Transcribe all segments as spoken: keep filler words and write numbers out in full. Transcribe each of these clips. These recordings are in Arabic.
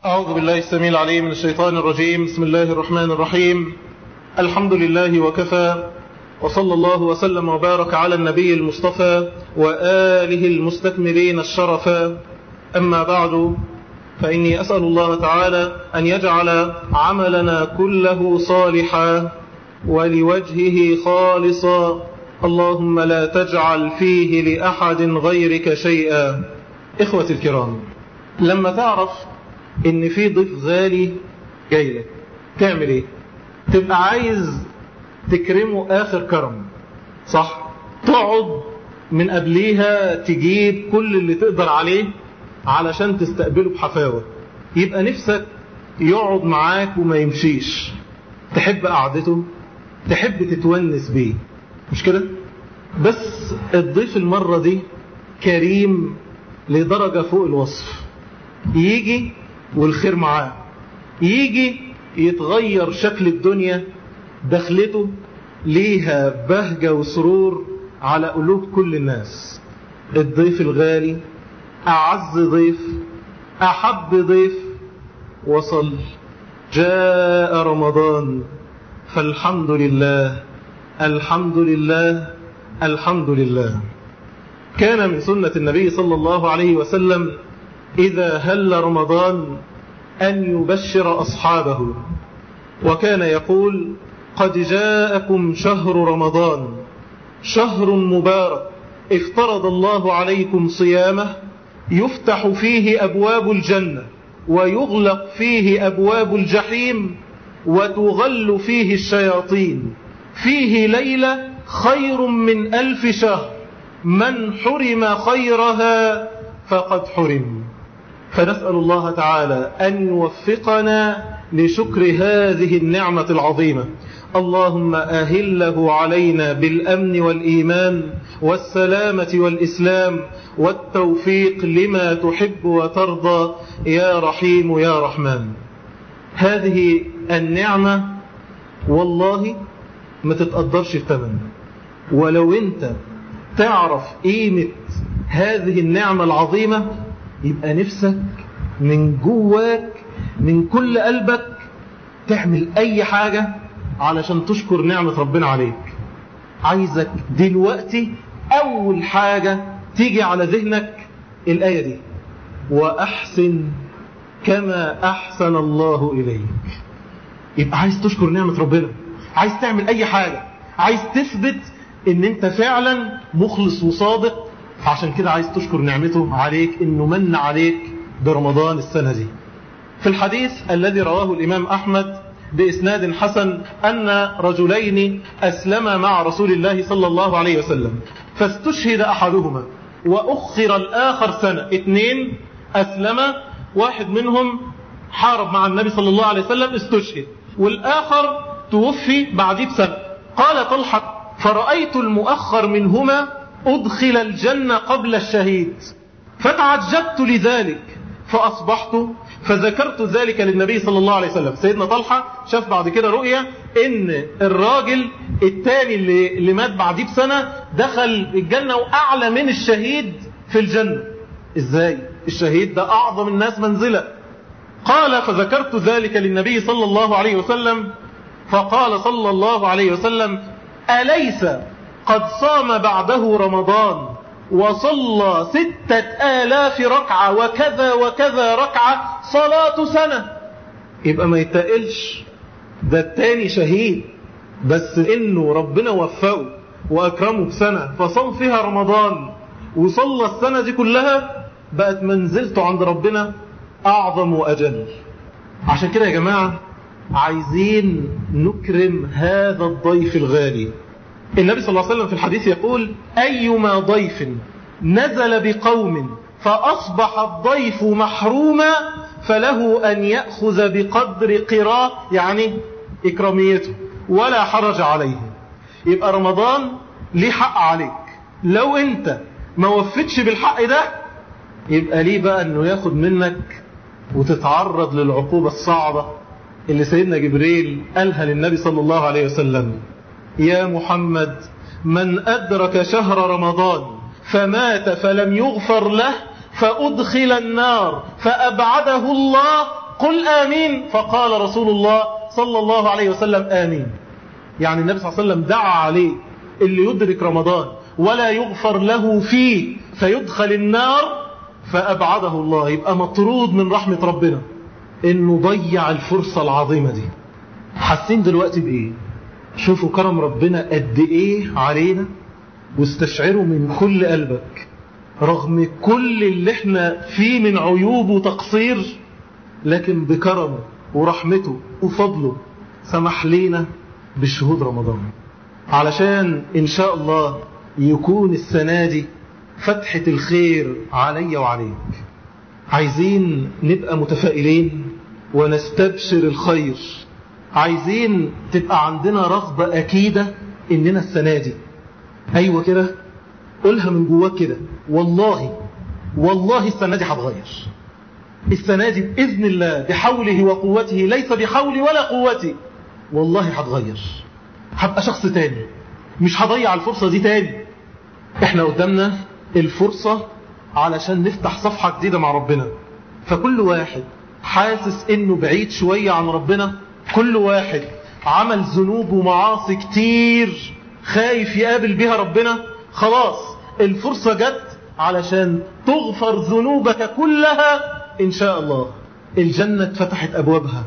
أعوذ بالله السميع العليم من الشيطان الرجيم. بسم الله الرحمن الرحيم. الحمد لله وكفى، وصلى الله وسلم وبارك على النبي المصطفى وآله المستكملين الشرفا. أما بعد، فإني أسأل الله تعالى أن يجعل عملنا كله صالحا ولوجهه خالصا، اللهم لا تجعل فيه لأحد غيرك شيئا. إخوتي الكرام، لما تعرف إن في ضيف غالي جاي لك تعمل إيه؟ تبقى عايز تكرمه آخر كرم، صح؟ تقعد من قبليها تجيب كل اللي تقدر عليه علشان تستقبله بحفاوة، يبقى نفسك يقعد معاك وما يمشيش، تحب قعدته، تحب تتونس بيه، مش كده؟ بس الضيف المرة دي كريم لدرجة فوق الوصف، يجي والخير معاه، يجي يتغير شكل الدنيا، دخلته ليها بهجة وسرور على قلوب كل الناس. الضيف الغالي، أعز ضيف، أحب ضيف، وصل، جاء رمضان، فالحمد لله الحمد لله الحمد لله. كان من سنة النبي صلى الله عليه وسلم إذا هل رمضان أن يبشر أصحابه، وكان يقول: قد جاءكم شهر رمضان، شهر مبارك افترض الله عليكم صيامه، يفتح فيه أبواب الجنة ويغلق فيه أبواب الجحيم وتغل فيه الشياطين، فيه ليلة خير من ألف شهر، من حرم خيرها فقد حرم. فنسأل الله تعالى أن يوفقنا لشكر هذه النعمة العظيمة. اللهم أهله علينا بالأمن والإيمان والسلامة والإسلام والتوفيق لما تحب وترضى يا رحيم يا رحمن. هذه النعمة والله ما تتقدرش بثمن، ولو انت تعرف قيمة هذه النعمة العظيمة يبقى نفسك من جواك من كل قلبك تعمل أي حاجة علشان تشكر نعمة ربنا عليك. عايزك دلوقتي أول حاجة تيجي على ذهنك الآية دي: وأحسن كما أحسن الله إليك. يبقى عايز تشكر نعمة ربنا، عايز تعمل أي حاجة، عايز تثبت إن أنت فعلا مخلص وصادق، فعشان كده عايز تشكر نعمته عليك إنه من عليك برمضان السنة دي. في الحديث الذي رواه الإمام أحمد بإسناد حسن أن رجلين أسلما مع رسول الله صلى الله عليه وسلم، فاستشهد أحدهما وأخر الآخر سنة. اثنين أسلما، واحد منهم حارب مع النبي صلى الله عليه وسلم استشهد، والآخر توفي بعديه بسنة. قال طلحة: فرأيت المؤخر منهما أدخل الجنة قبل الشهيد، فتعجبت لذلك، فأصبحت فذكرت ذلك للنبي صلى الله عليه وسلم. سيدنا طلحة شاف بعد كده رؤية إن الراجل التاني اللي, اللي مات بعديه بسنة دخل الجنة وأعلى من الشهيد في الجنة. إزاي؟ الشهيد ده أعظم الناس منزلة. قال: فذكرت ذلك للنبي صلى الله عليه وسلم، فقال صلى الله عليه وسلم: أليس قد صام بعده رمضان وصلى ستة آلاف ركعة وكذا وكذا ركعة صلاة سنة؟ يبقى ما يتقلش، ده التاني شهيد، بس إنه ربنا وفقه وأكرمه بسنة فصام فيها رمضان وصلى السنة دي كلها، بقت منزلته عند ربنا أعظم وأجل. عشان كده يا جماعة عايزين نكرم هذا الضيف الغالي. النبي صلى الله عليه وسلم في الحديث يقول: أيما ضيف نزل بقوم فأصبح الضيف محروما فله أن يأخذ بقدر قراء، يعني إكراميته، ولا حرج عليه. يبقى رمضان ليه حق عليك، لو أنت ما وفتش بالحق ده يبقى ليه بقى أنه ياخد منك وتتعرض للعقوبة الصعبة اللي سيدنا جبريل قالها للنبي صلى الله عليه وسلم: يا محمد، من أدرك شهر رمضان فمات فلم يغفر له فأدخل النار فأبعده الله قل آمين، فقال رسول الله صلى الله عليه وسلم آمين. يعني النبي صلى الله عليه وسلم دعا عليه اللي يدرك رمضان ولا يغفر له فيه فيدخل النار فأبعده الله، يبقى مطرود من رحمة ربنا إنه ضيع الفرصة العظيمة دي. حاسين دلوقتي بإيه؟ شوفوا كرم ربنا قد إيه علينا، واستشعروا من كل قلبك رغم كل اللي احنا فيه من عيوب وتقصير، لكن بكرمه ورحمته وفضله سمح لينا بشهود رمضان، علشان إن شاء الله يكون السنة دي فتحة الخير علي وعليك. عايزين نبقى متفائلين ونستبشر الخير، عايزين تبقى عندنا رغبة أكيدة إننا السنة دي، أيوة كده قولها من جواك كده، والله والله السنة دي هتغير. السنة دي بإذن الله بحوله وقوته، ليس بحولي ولا قوتي، والله هتغير، هبقى شخص تاني، مش هضيع الفرصة دي تاني. احنا قدامنا الفرصة علشان نفتح صفحة جديدة مع ربنا. فكل واحد حاسس انه بعيد شوية عن ربنا، كل واحد عمل ذنوب ومعاصي كتير خايف يقابل بها ربنا، خلاص الفرصة جت علشان تغفر ذنوبك كلها إن شاء الله. الجنة فتحت أبوابها،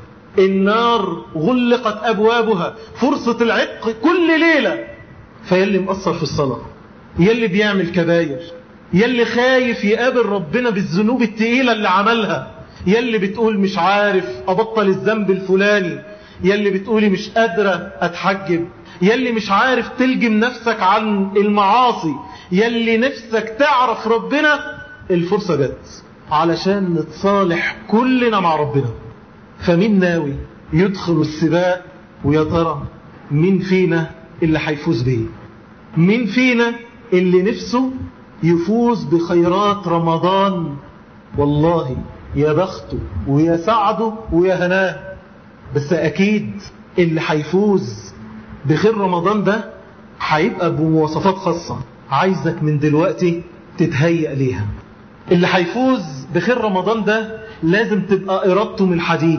النار غلقت أبوابها، فرصة العتق كل ليلة. فيلي مقصر في الصلاة، يلي بيعمل كباير، يلي خايف يقابل ربنا بالذنوب التقيلة اللي عملها، يلي بتقول مش عارف أبطل الذنب الفلاني، يلي بتقولي مش قادرة أتحجب، يلي مش عارف تلجم نفسك عن المعاصي، يلي نفسك تعرف ربنا. الفرصة جت علشان نتصالح كلنا مع ربنا. فمين ناوي يدخل السباق؟ ويا ترى مين فينا اللي هيفوز بيه؟ مين فينا اللي نفسه يفوز بخيرات رمضان؟ والله يا بخته ويا سعده ويا هناه. بس أكيد اللي هيفوز بخير رمضان ده هيبقى بمواصفات خاصة، عايزك من دلوقتي تتهيأ ليها. اللي هيفوز بخير رمضان ده لازم تبقى إرادته من حديد،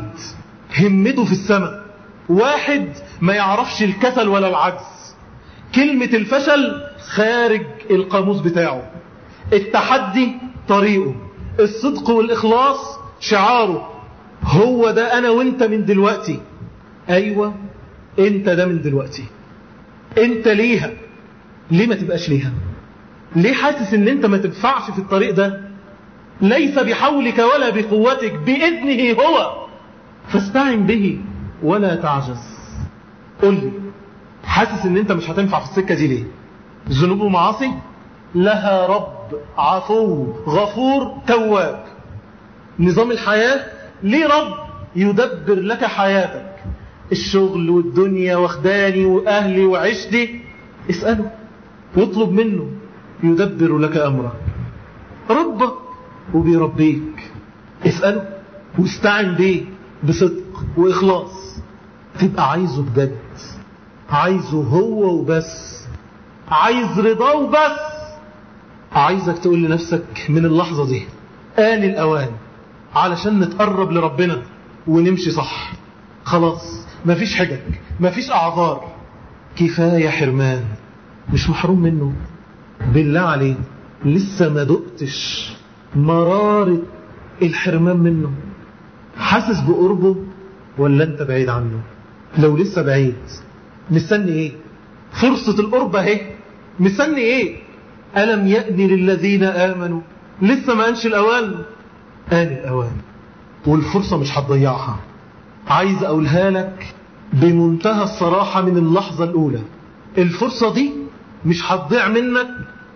همته في السماء، واحد ما يعرفش الكسل ولا العجز، كلمة الفشل خارج القاموس بتاعه، التحدي طريقه، الصدق والإخلاص شعاره. هو ده أنا وإنت من دلوقتي. أيوة أنت ده من دلوقتي، أنت ليها. ليه ما تبقاش ليها؟ ليه حاسس أن أنت ما تنفعش في الطريق ده؟ ليس بحولك ولا بقوتك، بإذنه هو، فاستعن به ولا تعجز. قل لي حاسس أن أنت مش هتنفع في السكة دي ليه؟ ذنوب ومعاصي لها رب عفو غفور تواب. نظام الحياة ليه رب يدبر لك حياتك، الشغل والدنيا واخداني وأهلي وعشتي، اسأله واطلب منه يدبر لك أمرك. ربك وبيربيك، اسأله واستعن بيه بصدق وإخلاص. تبقى عايزه بجد، عايزه هو وبس، عايز رضاه وبس. عايزك تقول لنفسك من اللحظة دي آن الأوان علشان نتقرب لربنا ونمشي صح. خلاص مفيش حجج، مفيش أعذار، كفاية حرمان، مش محروم منه. بالله عليك لسه ما دقتش مرارة الحرمان منه؟ حاسس بقربه ولا انت بعيد عنه؟ لو لسه بعيد مستني ايه؟ فرصة القرب اهي، مستني ايه؟ ألم يأن للذين آمنوا، لسه ما أنش الأوان؟ آن الأوان، والفرصة مش هتضيعها. عايز أقولها لك بمنتهى الصراحة من اللحظة الأولى، الفرصة دي مش هتضيع منك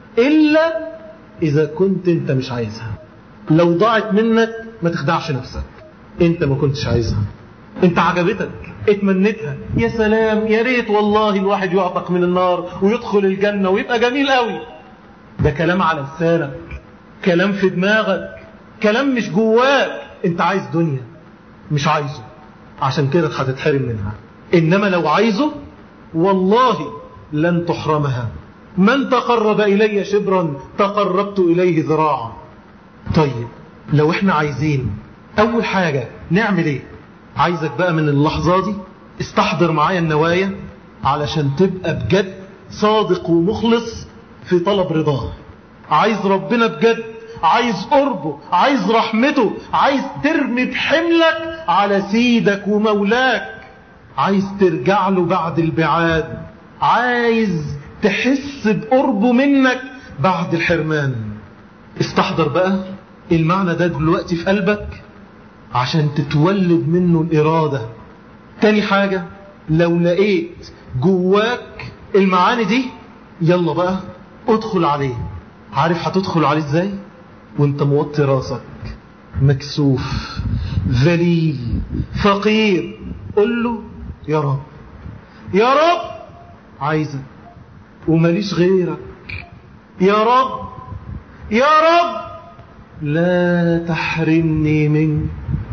إلا إذا كنت أنت مش عايزها. لو ضاعت منك ما تخدعش نفسك، أنت ما كنتش عايزها، أنت عجبتك، اتمنيتها، يا سلام يا ريت والله الواحد يعتق من النار ويدخل الجنة ويبقى جميل قوي. ده كلام على لسانك، كلام في دماغك، كلام مش جواك. أنت عايز دنيا مش عايزه، عشان كده هتتحرم منها. إنما لو عايزه والله لن تحرمها. من تقرب إلي شبرا تقربت إليه ذراعا. طيب لو احنا عايزين أول حاجة نعمل إيه؟ عايزك بقى من اللحظة دي استحضر معايا النوايا علشان تبقى بجد صادق ومخلص في طلب رضاه. عايز ربنا بجد، عايز قربه، عايز رحمته، عايز ترمي بحملك على سيدك ومولاك، عايز ترجع له بعد البعاد، عايز تحس بقربه منك بعد الحرمان. استحضر بقى المعنى ده دلوقتي في قلبك عشان تتولد منه الإرادة. تاني حاجة، لو لقيت جواك المعاني دي يلا بقى ادخل عليه. عارف هتدخل عليه ازاي؟ وانت موطي راسك، مكسوف، ذليل، فقير. قل له يا رب، يا رب عايزك وماليش غيرك، يا رب يا رب لا تحرمني منك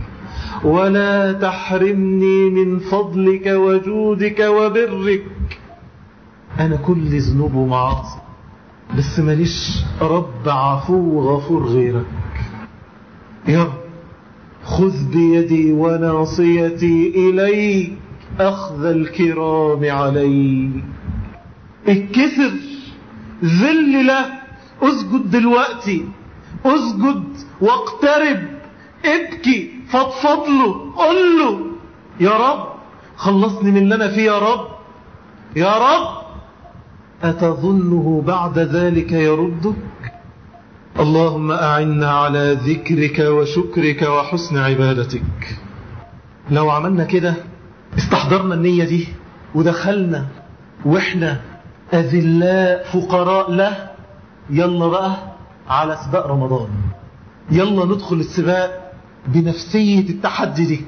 ولا تحرمني من فضلك وجودك وبرك. أنا كل ذنوب ومعاصي، بس ماليش رب عفو غفور غيرك. يا رب خذ بيدي وناصيتي إليك أخذ الكرام علي. اتكسر، ذل له، اسجد دلوقتي، اسجد واقترب، ابكي، فضفض له، قل له يا رب خلصني من اللي أنا فيه يا رب. يا رب أتظنه بعد ذلك يردك؟ اللهم أعنا على ذكرك وشكرك وحسن عبادتك. لو عملنا كده، استحضرنا النية دي ودخلنا وإحنا أذلاء فقراء له، يلا بقى على سباق رمضان. يلا ندخل السباق بنفسية التحدي دي.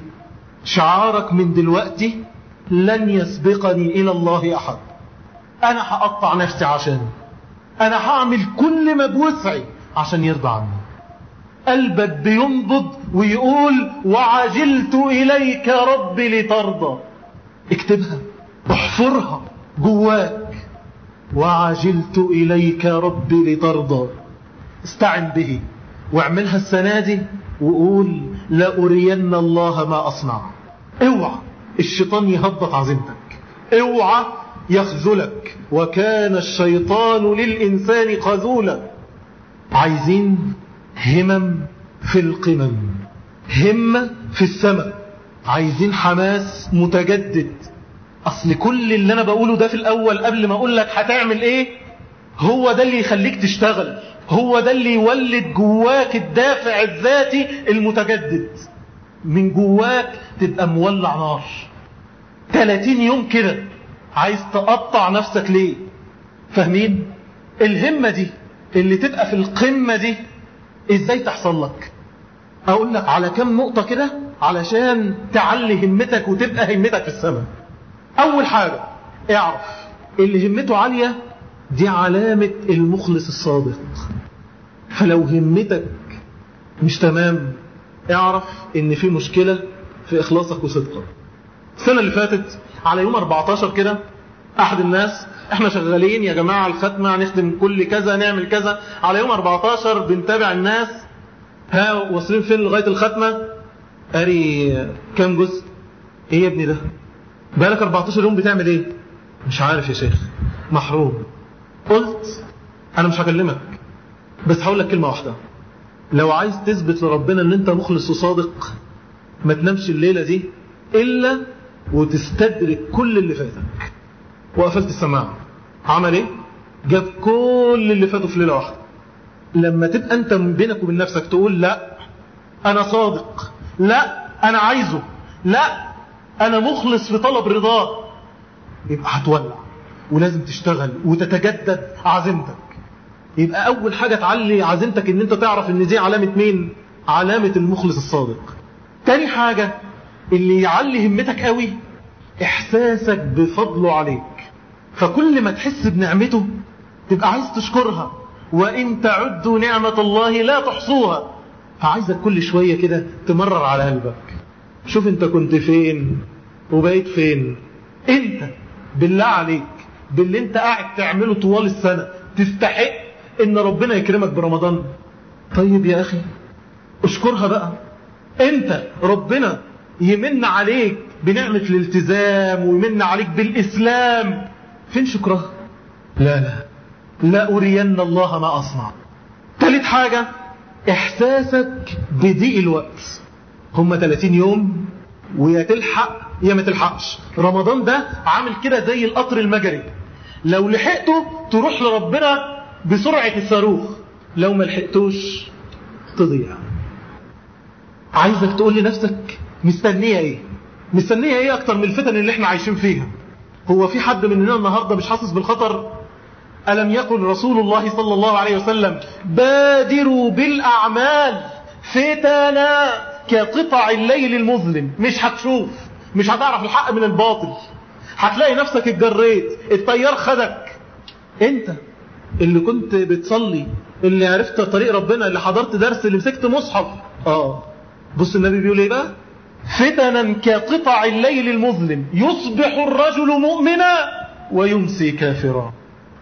شعارك من دلوقتي لن يسبقني إلى الله أحد. أنا هقطع نفسي عشان أنا هعمل كل ما بوسعي عشان يرضى عني. قلبك بينبض ويقول وعجلت إليك ربي لترضى. اكتبها، احفرها جواك، وعجلت إليك ربي لترضى. استعن به واعملها السنة دي وقول لا أرين الله ما أصنع. اوعى الشيطان يهبط عزيمتك، اوعى يخذلك، وكان الشيطان للإنسان خذولا. عايزين همم في القمم، همة في السماء، عايزين حماس متجدد. أصل كل اللي أنا بقوله ده في الأول قبل ما أقول لك هتعمل إيه، هو ده اللي يخليك تشتغل، هو ده اللي يولد جواك الدافع الذاتي المتجدد. من جواك تبقى مولع نار. ثلاثين يوم كده عايز تقطع نفسك ليه؟ فاهمين؟ الهمة دي اللي تبقى في القمة دي ازاي تحصل لك؟ اقول لك على كم نقطة كده علشان تعلي همتك وتبقى همتك في السماء. اول حاجة اعرف اللي همته عالية دي علامة المخلص الصادق. فلو همتك مش تمام اعرف ان في مشكلة في اخلاصك وصدقك. السنة اللي فاتت على يوم أربعتاشر كده احد الناس، احنا شغالين يا جماعة الختمة هنخدم كل كذا نعمل كذا، على يوم أربعتاشر بنتابع الناس، ها واصلين فين لغاية الختمة؟ قاري كام جزء؟ ايه يا ابني ده بقالك أربعتاشر يوم بتعمل ايه؟ مش عارف يا شيخ، محروم. قلت انا مش هكلمك، بس هقول لك كلمة واحدة. لو عايز تثبت لربنا ان انت مخلص وصادق ما تنامش الليلة دي الا وتستدرك كل اللي فاتك. وقفلت السماعة. عمل ايه؟ جاب كل اللي فاتوا في ليلة واحدة. لما تبقى انت بينك وبين نفسك تقول لا انا صادق، لا انا عايزه، لا انا مخلص في طلب رضاه، يبقى هتولع ولازم تشتغل وتتجدد عزيمتك. يبقى اول حاجة تعلي عزيمتك ان انت تعرف ان دي علامة مين؟ علامة المخلص الصادق. تاني حاجة اللي يعلي همتك قوي احساسك بفضله عليك. فكل ما تحس بنعمته تبقى عايز تشكرها، وإن تعدوا نعمة الله لا تحصوها. فعايزك كل شوية كده تمرر على قلبك، شوف انت كنت فين وبقيت فين. انت بالله عليك باللي انت قاعد تعمله طوال السنة تستحق ان ربنا يكرمك برمضان؟ طيب يا اخي اشكرها بقى، انت ربنا يمن عليك بنعمة الالتزام ويمن عليك بالإسلام، فين شكرها؟ لا لا لا أرين الله ما أصنع. ثالث حاجة إحساسك بضيق الوقت. هم ثلاثين يوم ويا تلحق يا ما تلحقش. رمضان ده عامل كده زي القطر المجري، لو لحقته تروح لربنا بسرعة الصاروخ، لو ما لحقتوش تضيع. عايزك تقول لنفسك مستنية ايه؟ مستنية ايه اكتر من الفتن اللي احنا عايشين فيها؟ هو في حد مننا النهاردة مش حاسس بالخطر؟ ألم يقل رسول الله صلى الله عليه وسلم بادروا بالأعمال فتنا كقطع الليل المظلم. مش هتشوف، مش هتعرف الحق من الباطل، هتلاقي نفسك اتجريت، التيار خدك. انت اللي كنت بتصلي، اللي عرفت طريق ربنا، اللي حضرت درس، اللي مسكت مصحف، اه بص النبي بيقول ايه بقى؟ فتنا كقطع الليل المظلم يصبح الرجل مؤمنا ويمسي كافرا،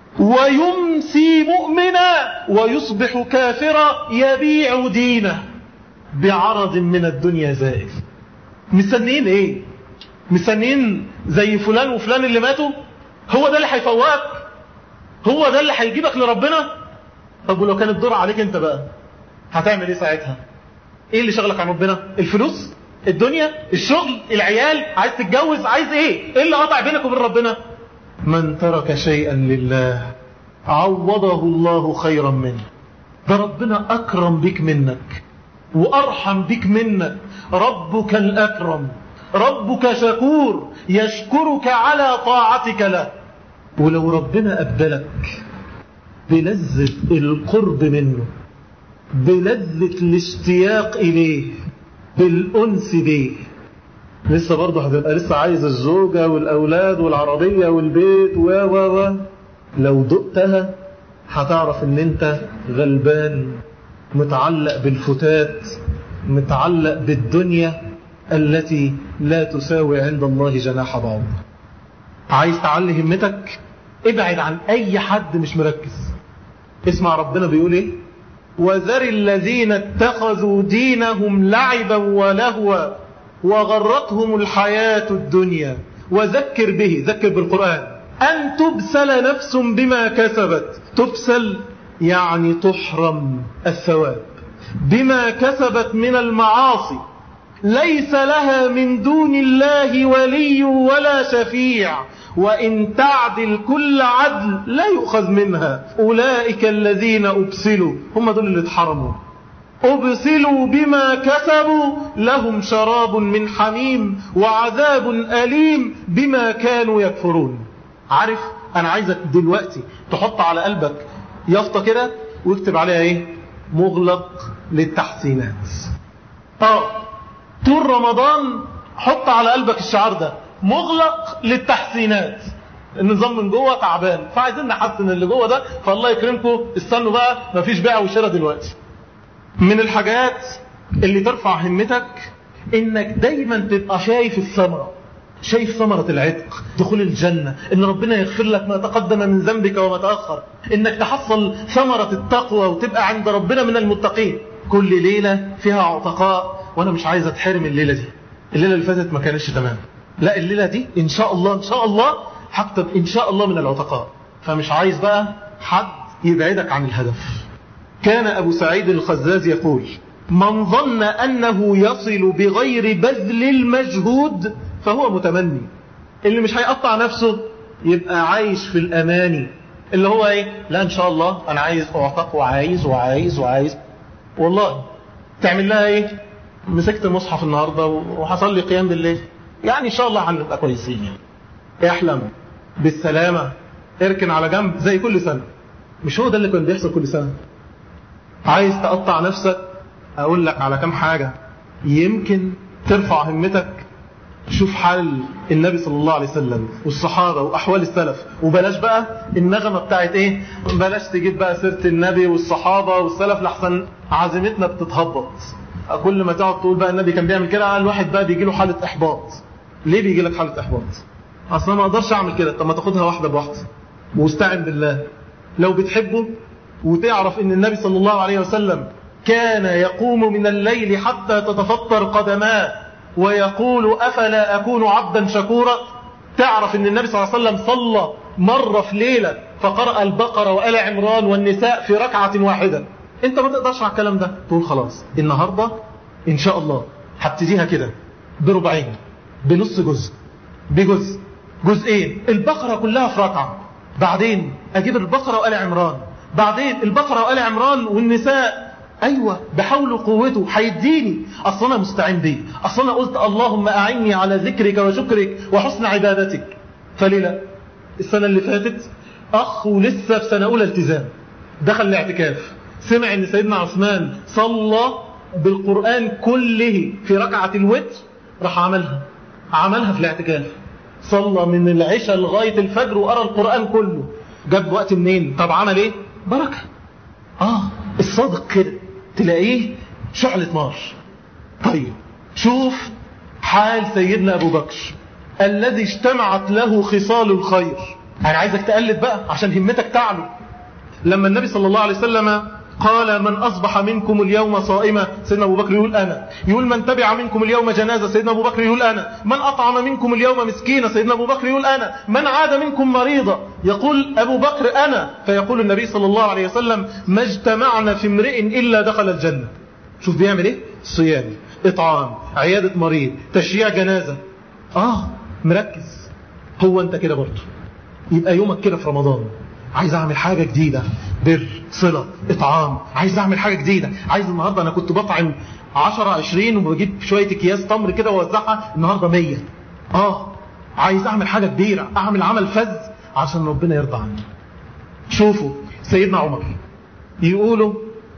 ويمسي مؤمنا ويصبح كافرا، يبيع دينه بعرض من الدنيا زائف. مستنيين ايه؟ مستنيين زي فلان وفلان اللي ماتوا؟ هو ده اللي هيفوقك؟ هو ده اللي هيجيبك لربنا؟ طب ولو كان الدور عليك انت بقى هتعمل ايه ساعتها؟ ايه اللي شغلك عن ربنا؟ الفلوس؟ الدنيا؟ الشغل؟ العيال؟ عايز تتجوز؟ عايز ايه؟ ايه اللي قطع بينك وبين ربنا؟ من ترك شيئا لله عوضه الله خيرا منه. ده ربنا أكرم بك منك وأرحم بك منك. ربك الأكرم، ربك شكور، يشكرك على طاعتك له. ولو ربنا أبدلك بلذة القرب منه، بلذة الاشتياق إليه، بالأنس به، لسه برضه هتبقى لسه عايز الزوجة والأولاد والعربية والبيت و و و لو دقتها هتعرف ان انت غلبان، متعلق بالفتات، متعلق بالدنيا التي لا تساوي عند الله جناح بعوض. عايز تعلي همتك؟ ابعد عن اي حد مش مركز. اسمع ربنا بيقول ايه؟ وذر الذين اتخذوا دينهم لعبا ولهوا وغرتهم الحياة الدنيا وذكر به، ذكر بالقرآن، أن تبسل نفس بما كسبت. تبسل يعني تحرم الثواب بما كسبت من المعاصي، ليس لها من دون الله ولي ولا شفيع، وإن تعدل كل عدل لا يؤخذ منها. أولئك الذين أبسلوا، هم دول اللي اتحرموا، أبسلوا بما كسبوا لهم شراب من حميم وعذاب أليم بما كانوا يكفرون. عارف أنا عايزك دلوقتي تحط على قلبك يافطة كده واكتب عليها ايه؟ مغلق للتحسينات. اه طول رمضان حط على قلبك الشعار ده، مغلق للتحسينات. النظام من جوه تعبان، فعايزين نحسن اللي جوه ده، فالله يكرمكم استنوا بقى، مفيش بيع وشراء دلوقتي. من الحاجات اللي ترفع همتك انك دايما تبقى شايف الثمرة، شايف ثمرة العتق، دخول الجنة، ان ربنا يغفر لك ما تقدم من ذنبك وما تأخر، انك تحصل ثمرة التقوى وتبقى عند ربنا من المتقين. كل ليلة فيها عتقاء، وانا مش عايز اتحرم الليلة دي. الليلة اللي فاتت ما كانش تمام، لا الليلة دي ان شاء الله ان شاء الله هكتب ان شاء الله من العتقاء. فمش عايز بقى حد يبعدك عن الهدف. كان أبو سعيد الخزاز يقول: من ظن أنه يصل بغير بذل المجهود فهو متمني. اللي مش هيقطع نفسه يبقى عايش في الأماني، اللي هو ايه؟ لا ان شاء الله انا عايز اعتق وعايز وعايز وعايز. والله تعمل لها ايه؟ مسكت المصحف النهاردة وحصل لي قيام بالليل، يعني ان شاء الله هنبقى كويسين. يعني احلم بالسلامة، اركن على جنب زي كل سنة. مش هو ده اللي كان بيحصل كل سنة؟ عايز تقطع نفسك؟ اقول لك على كم حاجة يمكن ترفع همتك. شوف حال النبي صلى الله عليه وسلم والصحابة وأحوال السلف، وبلاش بقى النغمة بتاعت ايه، بلاش تجيب بقى سيرة النبي والصحابة والسلف لحسن عزيمتنا بتتهبط. كل ما تقعد تقول بقى النبي كان بيعمل كده، الواحد بقى بيجي له حالة إحباط. ليه بيجي لك حالة إحباط؟ أصلا ما أقدرش أعمل كده. طب ما تاخدها واحدة بواحدة واستعن بالله. لو بتحبه وتعرف ان النبي صلى الله عليه وسلم كان يقوم من الليل حتى تتفطر قدماه ويقول أفلا أكون عبدا شكورا. تعرف أن النبي صلى الله عليه وسلم صلى مرة في ليلة فقرأ البقرة وآل عمران والنساء في ركعة واحدة. انت ما تقدرش على الكلام ده، تقول خلاص النهاردة إن شاء الله هبتديها كده بربعين، بنص جزء، بجزء، جزئين، البقرة كلها في ركعة، بعدين أجيب البقرة وآل عمران، بعدين البقرة وآل عمران والنساء. أيوة بحول وقوته هيديني، أصلا أنا مستعين بيه، أصلا أنا قلت اللهم أعني على ذكرك وشكرك وحسن عبادتك. فليه لا؟ السنة اللي فاتت أخ ولسه في سنة أولى التزام دخل الاعتكاف، سمع أن سيدنا عثمان صلى بالقرآن كله في ركعة الوتر، راح عملها عملها في الاعتكاف، صلى من العشاء لغاية الفجر وقرأ القرآن كله. جاب وقت منين؟ طب عمل ايه؟ بركة. آه الصادق كده تلاقيه شعلة نار. طيب شوف حال سيدنا أبو بكر الذي اجتمعت له خصال الخير. أنا عايزك تقلب بقى عشان همتك تعلو. لما النبي صلى الله عليه وسلم قال من أصبح منكم اليوم صائما، سيدنا أبو بكر يقول أنا. يقول من تبع منكم اليوم جنازة، سيدنا أبو بكر يقول أنا. من أطعم منكم اليوم مسكينة، سيدنا أبو بكر يقول أنا. من عاد منكم مريضة، يقول أبو بكر أنا. فيقول النبي صلى الله عليه وسلم ما اجتمعنا في امرئ إلا دخل الجنة. شوف بيعمل إيه؟ صيام، إطعام، عيادة مريض، تشييع جنازة. آه مركز. هو أنت كده برضه يبقى يومك كده في رمضان، عايز أعمل حاجة جديدة، بر، صلة، إطعام، عايز أعمل حاجة جديدة. عايز النهاردة أنا كنت بطعم عشرة عشرين وبجيب شوية أكياس تمر كده ووزعها، النهاردة مية. آه عايز أعمل حاجة كبيرة، أعمل عمل فذ عشان ربنا يرضى عني. شوفوا سيدنا عمر يقولوا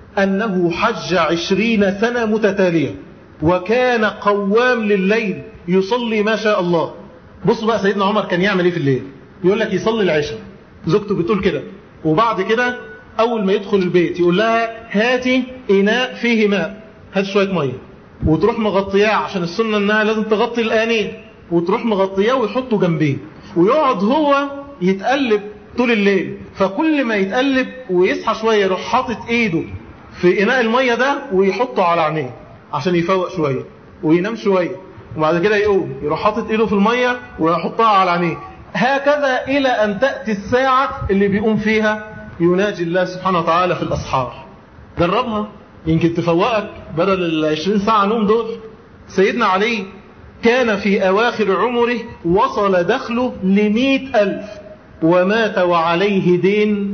أنه حج عشرين سنة متتالية وكان قوام لليل يصلي ما شاء الله. بصوا بقى سيدنا عمر كان يعمل ايه في الليل؟ يقول لك يصلي العشاء، زوجته بتقول كده، وبعد كده أول ما يدخل البيت يقول لها هاتي إناء فيه ماء، هات شوية مية، وتروح مغطياه عشان السنة أنها لازم تغطي الآنين، وتروح مغطياه ويحطه جنبيه، ويقعد هو يتقلب طول الليل. فكل ما يتقلب ويصحى شوية يروح حاطط إيده في إناء المية ده ويحطه على عينيه عشان يفوق شوية وينام شوية، وبعد كده يقوم يروح حاطط إيده في المية ويحطها على عينيه، هكذا إلى أن تأتي الساعة اللي بيقوم فيها يناجي الله سبحانه وتعالى في الأسحار. جربها يمكن تفوقك بدل العشرين ساعة نوم دول. سيدنا علي كان في أواخر عمره وصل دخله لمئة ألف ومات وعليه دين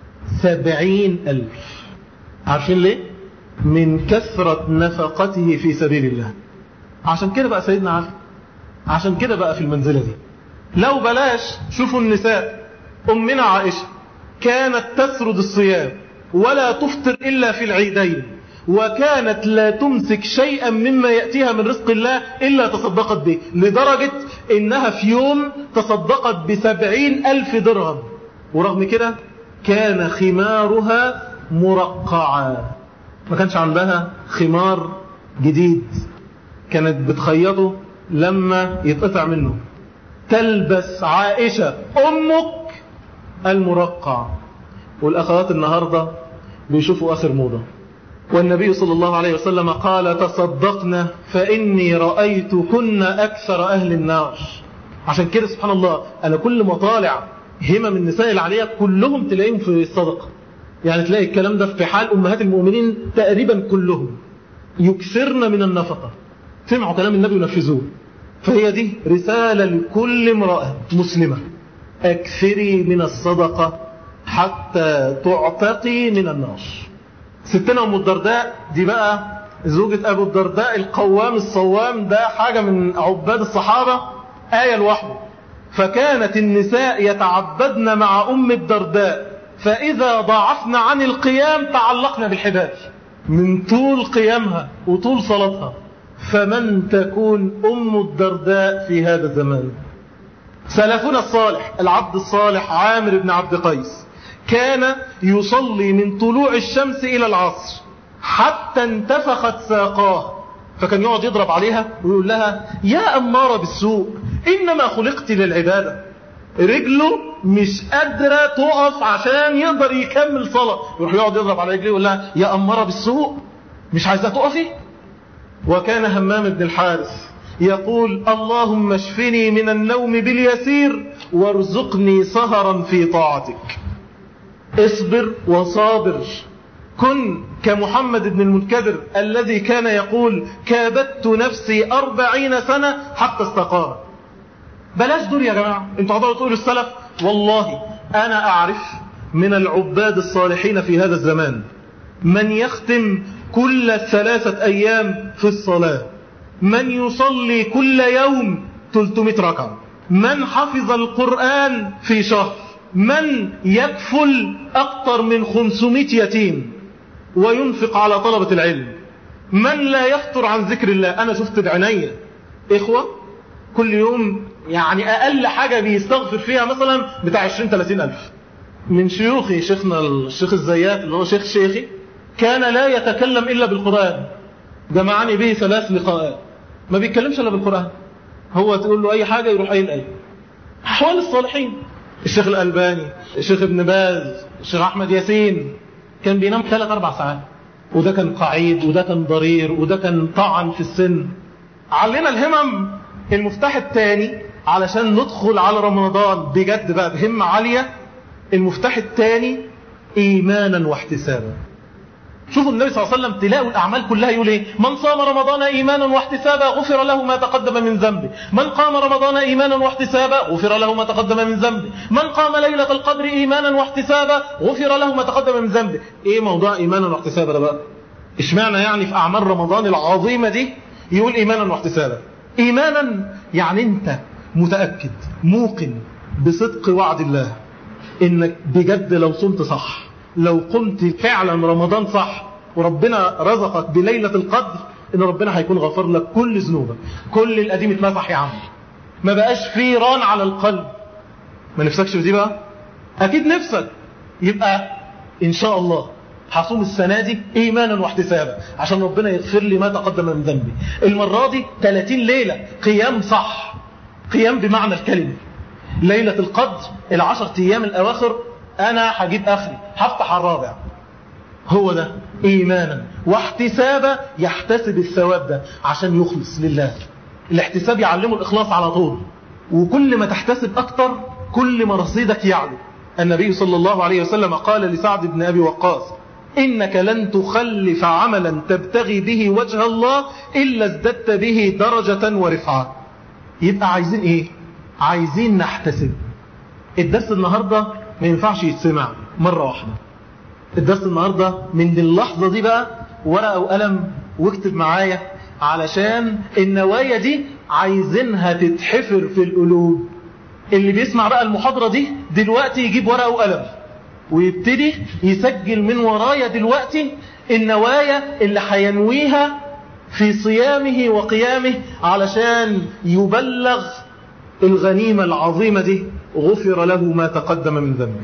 سبعين ألف. عارفين ليه؟ من كثرة نفقته في سبيل الله. عشان كده بقى سيدنا علي، عشان كده بقى في المنزلة دي. لو بلاش شوفوا النساء، أمنا عائشة كانت تسرد الصيام ولا تفطر إلا في العيدين، وكانت لا تمسك شيئا مما يأتيها من رزق الله إلا تصدقت به، لدرجة إنها في يوم تصدقت بسبعين ألف درهم. ورغم كده كان خمارها مرقعا، ما كانش عندها خمار جديد، كانت بتخيطه لما يتقطع منه. تلبس عائشة أمك المرقع. والأخوات النهاردة بيشوفوا آخر موضة. والنبي صلى الله عليه وسلم قال تصدقنا فإني رأيت كنا أكثر أهل النار. عشان كده سبحان الله أنا كل ما طالع همم النساء العالية كلهم تلاقيهم في الصدقة. يعني تلاقي الكلام ده في حال أمهات المؤمنين تقريبا كلهم يكثرن من النفقة، سمعوا كلام النبي ونفذوه. فهي دي رسالة لكل امرأة مسلمة، أكثري من الصدقة حتى تعتقي من النار. ستنا أم الدرداء دي بقى زوجة أبو الدرداء القوام الصوام، ده حاجة من عباد الصحابة آية لوحده. فكانت النساء يتعبدن مع أم الدرداء، فإذا ضعفن عن القيام تعلقن بالحبال من طول قيامها وطول صلاتها. فمن تكون أم الدرداء في هذا الزمان؟ سلفنا الصالح العبد الصالح عامر بن عبد قيس كان يصلي من طلوع الشمس إلى العصر حتى انتفخت ساقاه، فكان يقعد يضرب عليها ويقول لها يا أمارة بالسوء إنما خلقت للعبادة. رجله مش قادرة تقف عشان يقدر يكمل صلاة، يروح يقعد يضرب على رجله ويقول لها يا أمارة بالسوء مش عايزة تقفي. وكان همام بن الحارث يقول اللهم اشفني من النوم باليسير وارزقني سهرا في طاعتك. اصبر وصابر، كن كمحمد بن المنكدر الذي كان يقول كابدت نفسي أربعين سنة حتى استقام. بلاش دول يا جماعة، انتوا عضوا تقولوا السلف. والله أنا أعرف من العباد الصالحين في هذا الزمان من يختم كل ثلاثة أيام في الصلاة، من يصلي كل يوم ثلاثمائة ركعة، من حفظ القرآن في شهر، من يكفل أكثر من خمسمائة يتيم وينفق على طلبة العلم، من لا يفتر عن ذكر الله. أنا شفت بعيني إخوة كل يوم يعني أقل حاجة بيستغفر فيها مثلا بتاع عشرين ثلاثين ألف. من شيوخي شيخنا الشيخ الزيات اللي هو شيخ شيخي كان لا يتكلم إلا بالقرآن، جمعني به ثلاث لقاءات ما بيتكلمش إلا بالقرآن. هو تقول له أي حاجة يروح قايل أي. أحوال الصالحين، الشيخ الألباني، الشيخ ابن باز، الشيخ أحمد ياسين كان بينام ثلاث أربع ساعات، وده كان قعيد وده كان ضرير وده كان طعن في السن. علينا الهمم. المفتاح الثاني علشان ندخل على رمضان بجد بقى بهمة عالية، المفتاح الثاني إيمانا واحتسابا. شوفوا النبي صلى الله عليه وسلم تلاقوا الأعمال كلها يقول إيه؟ من صام رمضان إيمانا واحتسابا غفر له ما تقدم من ذنبه، من قام رمضان إيمانا واحتسابا غفر له ما تقدم من ذنبه، من قام ليلة القدر إيمانا واحتسابا غفر له ما تقدم من ذنبه. إيه موضوع إيمانا واحتسابا ده بقى؟ إشمعنى يعني في أعمال رمضان العظيمة دي يقول إيمانا واحتسابا؟ إيمانا يعني أنت متأكد موقن بصدق وعد الله إنك بجد لو صمت صح، لو قمت فعلا رمضان صح وربنا رزقك بليلة القدر، إن ربنا هيكون غفر لك كل ذنوبك، كل القديم اتمسح يا عم، ما بقاش فيه ران على القلب. ما نفسكش في دي بقى؟ أكيد نفسك. يبقى إن شاء الله هصوم السنة دي إيمانا واحتسابا عشان ربنا يغفر لي ما تقدم من ذنبي. المرة دي ثلاثين ليلة قيام صح، قيام بمعنى الكلمة. ليلة القدر العشر أيام الأواخر أنا هجيب آخري، هفتح الرابع. هو ده إيمانا واحتسابا، يحتسب الثواب ده عشان يخلص لله. الاحتساب يعلمه الإخلاص على طول، وكل ما تحتسب أكتر كل ما رصيدك يعلو. النبي صلى الله عليه وسلم قال لسعد بن أبي وقاص إنك لن تخلف عملا تبتغي به وجه الله إلا ازددت به درجة ورفعة. يبقى عايزين إيه؟ عايزين نحتسب. الدرس النهاردة ما ينفعش يتسمع مرة واحدة. الدرس النهاردة من اللحظة دي بقى ورقة وقلم واكتب معايا، علشان النوايا دي عايزينها تتحفر في القلوب. اللي بيسمع بقى المحاضرة دي دلوقتي يجيب ورقة وقلم ويبتدي يسجل من ورايا دلوقتي النوايا اللي هينويها في صيامه وقيامه علشان يبلغ الغنيمة العظيمة دي، غفر له ما تقدم من ذنبه.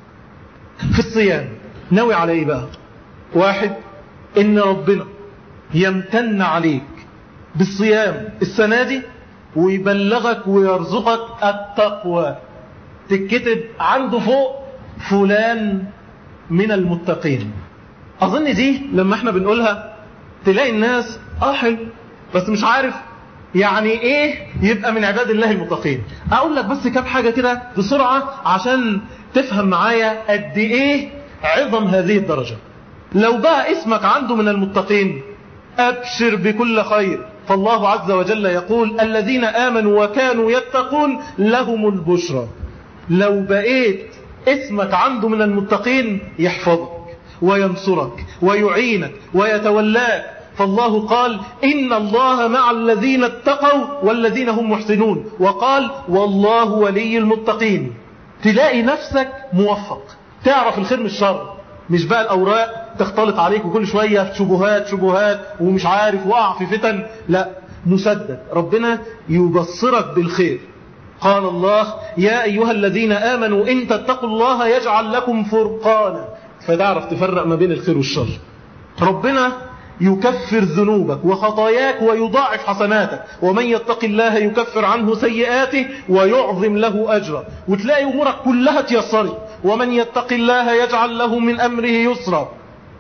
في الصيام نوي على ايه بقى؟ واحد، ان ربنا يمتن عليك بالصيام السنة دي ويبلغك ويرزقك التقوى، تكتب عنده فوق فلان من المتقين. اظن دي لما احنا بنقولها تلاقي الناس اه حلو بس مش عارف يعني ايه يبقى من عباد الله المتقين. اقول لك بس كام حاجة كده بسرعة عشان تفهم معايا قد ايه عظم هذه الدرجة. لو بقى اسمك عنده من المتقين ابشر بكل خير، فالله عز وجل يقول الذين آمنوا وكانوا يتقون لهم البشرى. لو بقيت اسمك عنده من المتقين يحفظك وينصرك ويعينك ويتولاك، فالله قال إن الله مع الذين اتقوا والذين هم محسنون، وقال والله ولي المتقين. تلاقي نفسك موفق، تعرف الخير من الشر، مش بقى الأوراق تختلط عليك وكل شوية شبهات شبهات ومش عارف وقع في فتن، لا، مسدد. ربنا يبصرك بالخير. قال الله يا أيها الذين آمنوا إن تتقوا الله يجعل لكم فرقانا، فتعرف تفرق ما بين الخير والشر. ربنا يكفر ذنوبك وخطاياك ويضاعف حسناتك، ومن يتق الله يكفر عنه سيئاته ويعظم له أجرا، وتلاقي أمورك كلها تيسرت. ومن يتق الله يجعل له من أمره يسرا.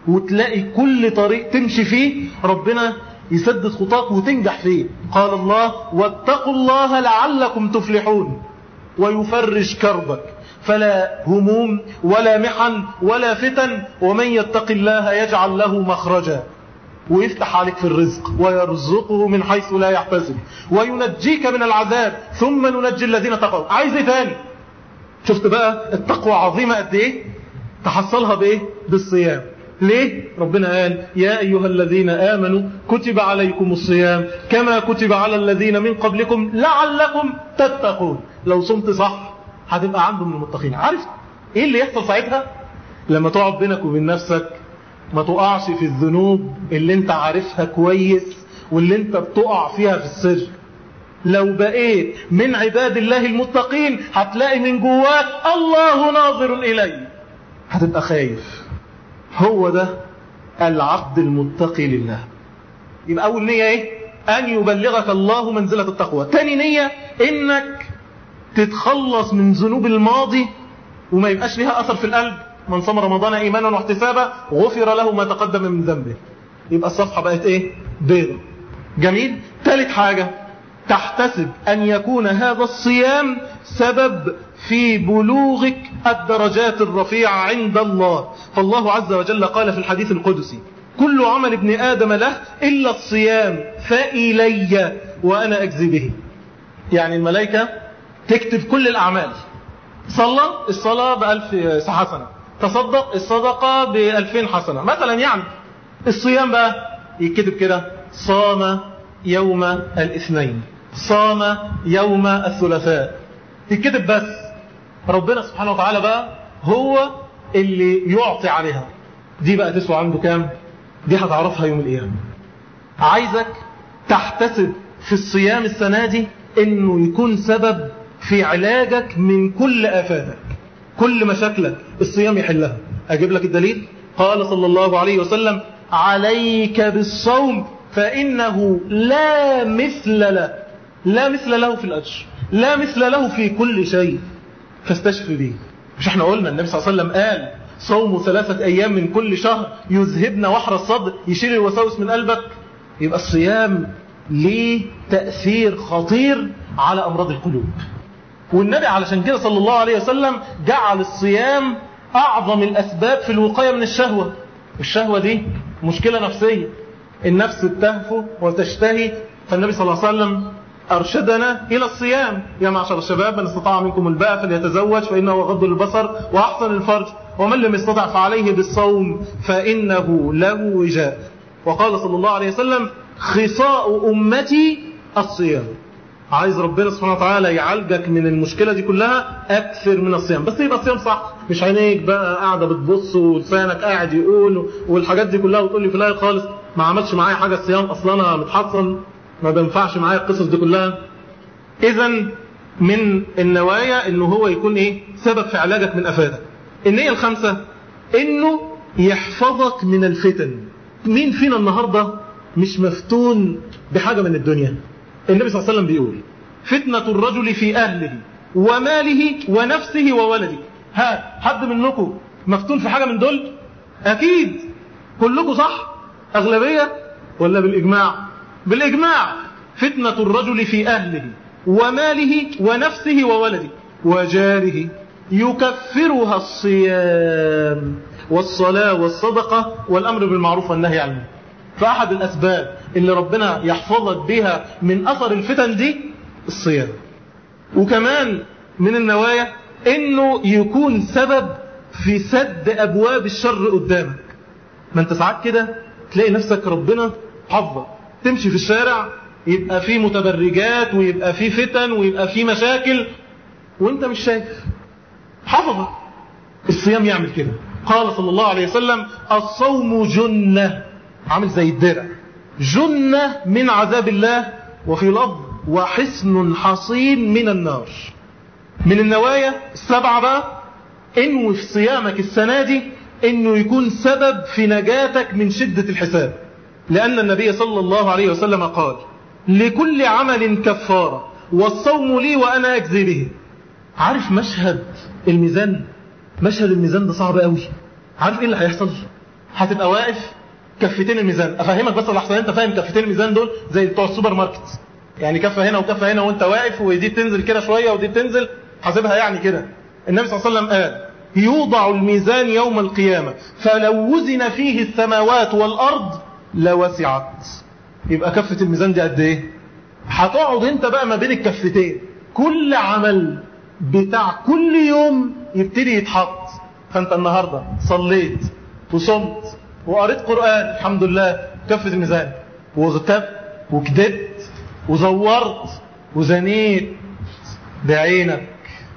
وتلاقي كل طريق تمشي فيه ربنا يسدد خطاك وتنجح فيه. قال الله واتقوا الله لعلكم تفلحون، ويفرج كربك، فلا هموم ولا محن ولا فتن، ومن يتق الله يجعل له مخرجا، ويفتح عليك في الرزق، ويرزقه من حيث لا يحتسب، وينجيك من العذاب، ثم ننجي الذين تقوا. عايز ايه تاني؟ شفت بقى التقوى عظيمة قد ايه؟ تحصلها بايه؟ بالصيام. ليه؟ ربنا قال يا أيها الذين آمنوا كتب عليكم الصيام كما كتب على الذين من قبلكم لعلكم تتقون. لو صمت صح هتبقى عنده من المتقين. عارف ايه اللي يحصل ساعتها؟ لما تقعد بينك وبين نفسك ما تقعش في الذنوب اللي انت عارفها كويس واللي انت بتقع فيها في السر. لو بقيت من عباد الله المتقين هتلاقي من جواك الله ناظر إلي، هتبقى خايف. هو ده العبد المتقي لله. يبقى أول نية ايه؟ أن يبلغك الله منزلة التقوى. تاني نية إنك تتخلص من ذنوب الماضي وما يبقاش لها أثر في القلب. من صام رمضان إيمانا واحتسابا غفر له ما تقدم من ذنبه. يبقى الصفحة بقت ايه؟ بيضة. جميل. ثالث حاجة تحتسب أن يكون هذا الصيام سبب في بلوغك الدرجات الرفيعة عند الله. فالله عز وجل قال في الحديث القدسي كل عمل ابن آدم له إلا الصيام فإلي وأنا أجزي به. يعني الملائكة تكتب كل الأعمال. صلى الصلاة بألف حسنة، تصدق الصدقة بألفين حسنة مثلا. يعني الصيام بقى يكتب كده صام يوم الاثنين، صام يوم الثلاثاء، يكتب. بس ربنا سبحانه وتعالى بقى هو اللي يعطي عليها. دي بقى تسوى عنده كام؟ دي هتعرفها يوم القيامة. عايزك تحتسب في الصيام السنة دي انه يكون سبب في علاجك من كل آفاتك، كل مشاكلك الصيام يحلها. اجيب لك الدليل. قال صلى الله عليه وسلم عليك بالصوم فإنه لا مثل له، لا مثل له في الأجر، لا مثل له في كل شيء، فاستشفي به. مش احنا قلنا النبي صلى الله عليه وسلم قال صوم ثلاثة أيام من كل شهر يذهبنا وحر الصدر، يشيل الوساوس من قلبك. يبقى الصيام ليه تأثير خطير على أمراض القلوب. والنبي علشان كده صلى الله عليه وسلم جعل الصيام أعظم الأسباب في الوقاية من الشهوة. الشهوة دي مشكلة نفسية، النفس بتهفو وتشتهي، فالنبي صلى الله عليه وسلم أرشدنا إلى الصيام. يا معشر الشباب من استطاع منكم الباء فليتزوج فإنه غض البصر وأحسن الفرج، ومن لم يستطع فعليه بالصوم فإنه له وجاء. وقال صلى الله عليه وسلم خصاء أمتي الصيام. عايز ربنا سبحانه وتعالى يعالجك من المشكلة دي كلها أكثر من الصيام. بس يبقى الصيام صح، مش عينيك بقى قاعدة بتبص ولسانك قاعد يقول والحاجات دي كلها وتقول لي في الآخر خالص ما عملش معايا حاجة الصيام أصلا أنا متحصن، ما بينفعش معايا القصص دي كلها. إذن من النوايا إنه هو يكون إيه؟ سبب في علاجك من أفادك. النية الخامسة إنه يحفظك من الفتن. مين فينا النهاردة مش مفتون بحاجة من الدنيا؟ النبي صلى الله عليه وسلم بيقول فتنة الرجل في أهله وماله ونفسه وولده. ها حد منكم مفتون في حاجة من دول؟ أكيد كلكم صح؟ أغلبية ولا بالإجماع؟ بالإجماع. فتنة الرجل في أهله وماله ونفسه وولده وجاره يكفرها الصيام والصلاة والصدقة والأمر بالمعروف والنهي عن المنكر. فأحد الأسباب اللي ربنا يحفظك بها من أثر الفتن دي الصيام. وكمان من النوايا إنه يكون سبب في سد أبواب الشر قدامك. ما انت ساعات كده تلاقي نفسك ربنا حفظك، تمشي في الشارع يبقى فيه متبرجات ويبقى فيه فتن ويبقى فيه مشاكل وانت مش شايف. حفظك. الصيام يعمل كده. قال صلى الله عليه وسلم الصوم جنة، عامل زي الدرع، جنة من عذاب الله، وفي لفظ وحصن حصين من النار. من النوايا السبعة بقى انه في صيامك السنة دي انه يكون سبب في نجاتك من شدة الحساب. لأن النبي صلى الله عليه وسلم قال لكل عمل كفارة والصوم لي وأنا أجزي به. عارف مشهد الميزان؟ مشهد الميزان ده صعب قوي. عارف ايه اللي هيحصل؟ هتبقى واقف كفتين الميزان. افهمك بس لحظه، انت فاهم كفتين الميزان دول زي بتوع السوبر ماركت، يعني كفه هنا وكفه هنا وانت واقف، ودي بتنزل كده شويه ودي بتنزل، حاسبها يعني كده. النبي صلى الله عليه وسلم قال يوضع الميزان يوم القيامه فلو وزن فيه السماوات والارض لوسعت. يبقى كفه الميزان دي قد ايه؟ هتقعد انت بقى ما بين الكفتين، كل عمل بتاع كل يوم يبتدي يتحط. فانت النهارده صليت وصمت وقريت قرآن الحمد لله، كفة الميزان، وغتبت وكدبت وزورت وزنيت بعينك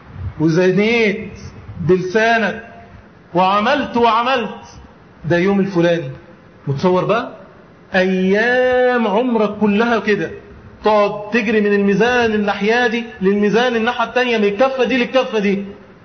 وزنيت بلسانك وعملت وعملت، ده يوم الفلاني. متصور بقى ايام عمرك كلها كده تقعد تجري من الميزان الناحية دي للميزان الناحية التانية، من الكفة دي للكفة دي.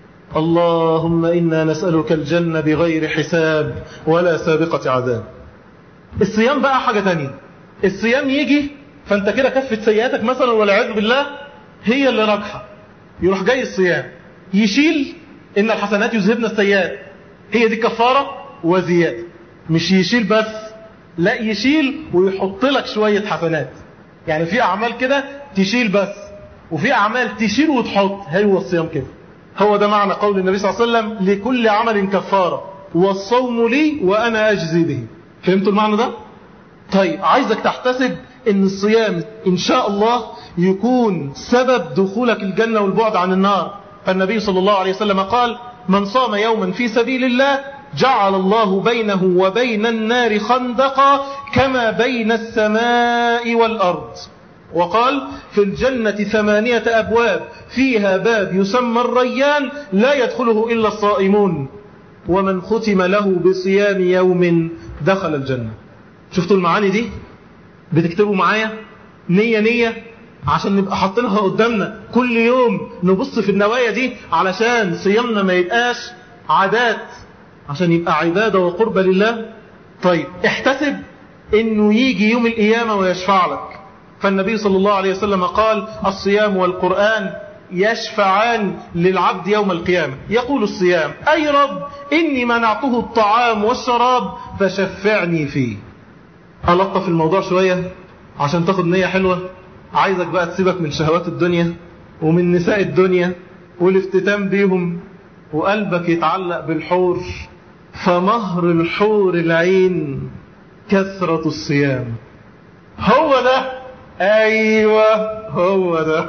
اللهم إنا نسألك الجنة بغير حساب ولا سابقة عذاب. الصيام بقى حاجة تانية. الصيام يجي فانت كده كفة سيئاتك مثلا والعياذ بالله هي اللي راجحة، يروح جاي الصيام يشيل إن الحسنات يذهبن السيئات، هي دي كفارة وزيادة. مش يشيل بس، لا يشيل ويحط لك شوية حسنات. يعني في أعمال كده تشيل بس، وفي أعمال تشيل وتحط. هو الصيام كده. هو ده معنى قول النبي صلى الله عليه وسلم لكل عمل كفارة والصوم لي وأنا أجزي به. فهمتوا المعنى ده؟ طيب عايزك تحتسب ان الصيام ان شاء الله يكون سبب دخولك الجنة والبعد عن النار. فالنبي صلى الله عليه وسلم قال من صام يوما في سبيل الله جعل الله بينه وبين النار خندقا كما بين السماء والأرض. وقال في الجنة ثمانية أبواب فيها باب يسمى الريان لا يدخله إلا الصائمون، ومن ختم له بصيام يوم دخل الجنة. شفتوا المعاني دي؟ بتكتبوا معايا نية نية عشان نبقى حاطينها قدامنا كل يوم، نبص في النوايا دي علشان صيامنا ما يبقاش عادات، عشان يبقى عبادة وقرب لله. طيب احتسب انه يجي يوم القيامة ويشفع لك. فالنبي صلى الله عليه وسلم قال الصيام والقرآن يشفعان للعبد يوم القيامة. يقول الصيام أي رب إني منعته الطعام والشراب فشفعني فيه. ألطف الموضوع شوية عشان تاخد نية حلوة. عايزك بقى تسيبك من شهوات الدنيا ومن نساء الدنيا والافتتان بيهم، وقلبك يتعلق بالحور. فمهر الحور العين كثرة الصيام. هو ده، أيوة هو ده.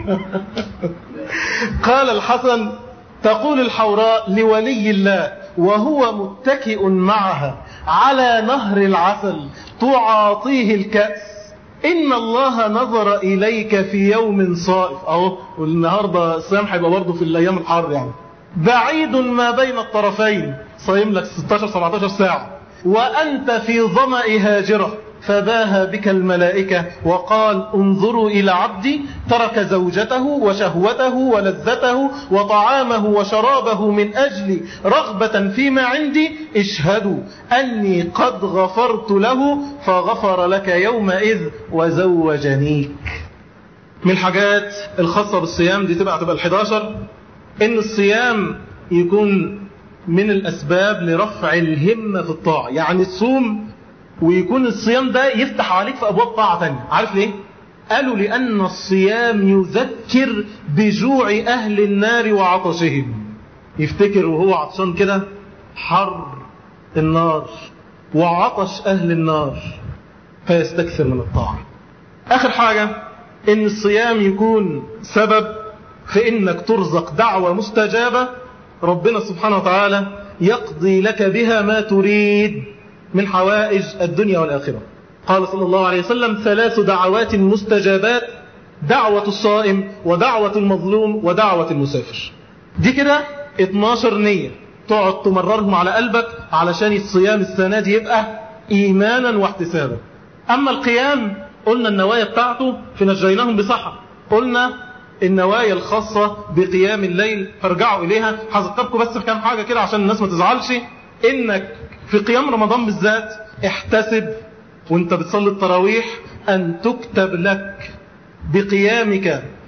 قال الحسن تقول الحوراء لولي الله وهو متكئ معها على نهر العسل تعاطيه الكأس إن الله نظر إليك في يوم صائف. أهو والنهاردة الصيام هيبقى برضه في الأيام الحر، يعني بعيد ما بين الطرفين، صايم لك ستاشر سبعتاشر ساعة وأنت في ظمأ هاجرة، فباها بك الملائكة وقال انظروا إلى عبدي ترك زوجته وشهوته ولذته وطعامه وشرابه من أجل رغبة فيما عندي، اشهدوا أني قد غفرت له فغفر لك يومئذ وزوجنيك. من الحاجات الخاصة بالصيام دي تبقى تبقى الحداشر، إن الصيام يكون من الأسباب لرفع الهمة في الطاعة. يعني الصوم ويكون الصيام ده يفتح عليك في أبواب طاعة تانية. عارف ليه؟ قالوا لأن الصيام يذكر بجوع أهل النار وعطشهم. يفتكر وهو عطشان كده حر النار وعطش أهل النار فيستكثر من الطاعة. آخر حاجة إن الصيام يكون سبب في إنك ترزق دعوة مستجابة ربنا سبحانه وتعالى يقضي لك بها ما تريد من حوائج الدنيا والآخرة. قال صلى الله عليه وسلم ثلاث دعوات مستجابات: دعوة الصائم ودعوة المظلوم ودعوة المسافر. دي كده اتناشر نية تقعد تمررهم على قلبك علشان الصيام السنة دي يبقى إيمانا واحتسابا. أما القيام قلنا النوايا بتاعته فنجيناهم بصحة. قلنا النوايا الخاصة بقيام الليل فارجعوا إليها. هذكركم بس بكام حاجة كده عشان الناس ما تزعلش. إنك في قيام رمضان بالذات احتسب وانت بتصلي التراويح أن تكتب لك بقيامك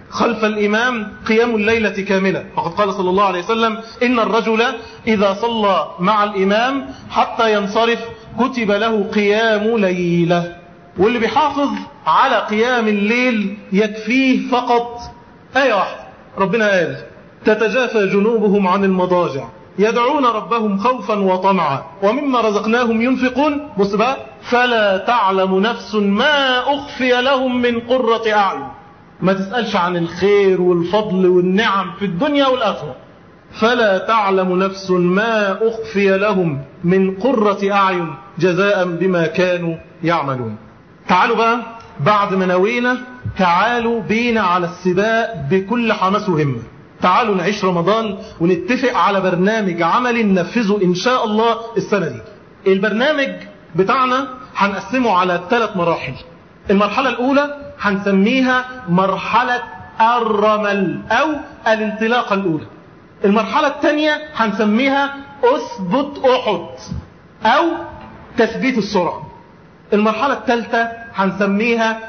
خلف الإمام قيام الليلة كاملة، فقد قال صلى الله عليه وسلم إن الرجل إذا صلى مع الإمام حتى ينصرف كتب له قيام ليلة. واللي بيحافظ على قيام الليل يكفيه فقط آية واحدة، ربنا قال تتجافى جنوبهم عن المضاجع يدعون ربهم خوفا وطمعا ومما رزقناهم ينفقون. بص بقى، فلا تعلم نفس ما أخفي لهم من قرة أعين. ما تسألش عن الخير والفضل والنعم في الدنيا والآخرة. فلا تعلم نفس ما أخفي لهم من قرة أعين جزاء بما كانوا يعملون. تعالوا بقى بعد ما نوينا، تعالوا بينا على السباق بكل حماس وهمة. تعالوا نعيش رمضان ونتفق على برنامج عملي ننفذه إن شاء الله السنة دي. البرنامج بتاعنا هنقسمه على ثلاث مراحل. المرحلة الأولى هنسميها مرحلة الرمل أو الانطلاقة الأولى. المرحلة الثانية هنسميها أثبت أحد أو تثبيت السرعة. المرحلة الثالثة هنسميها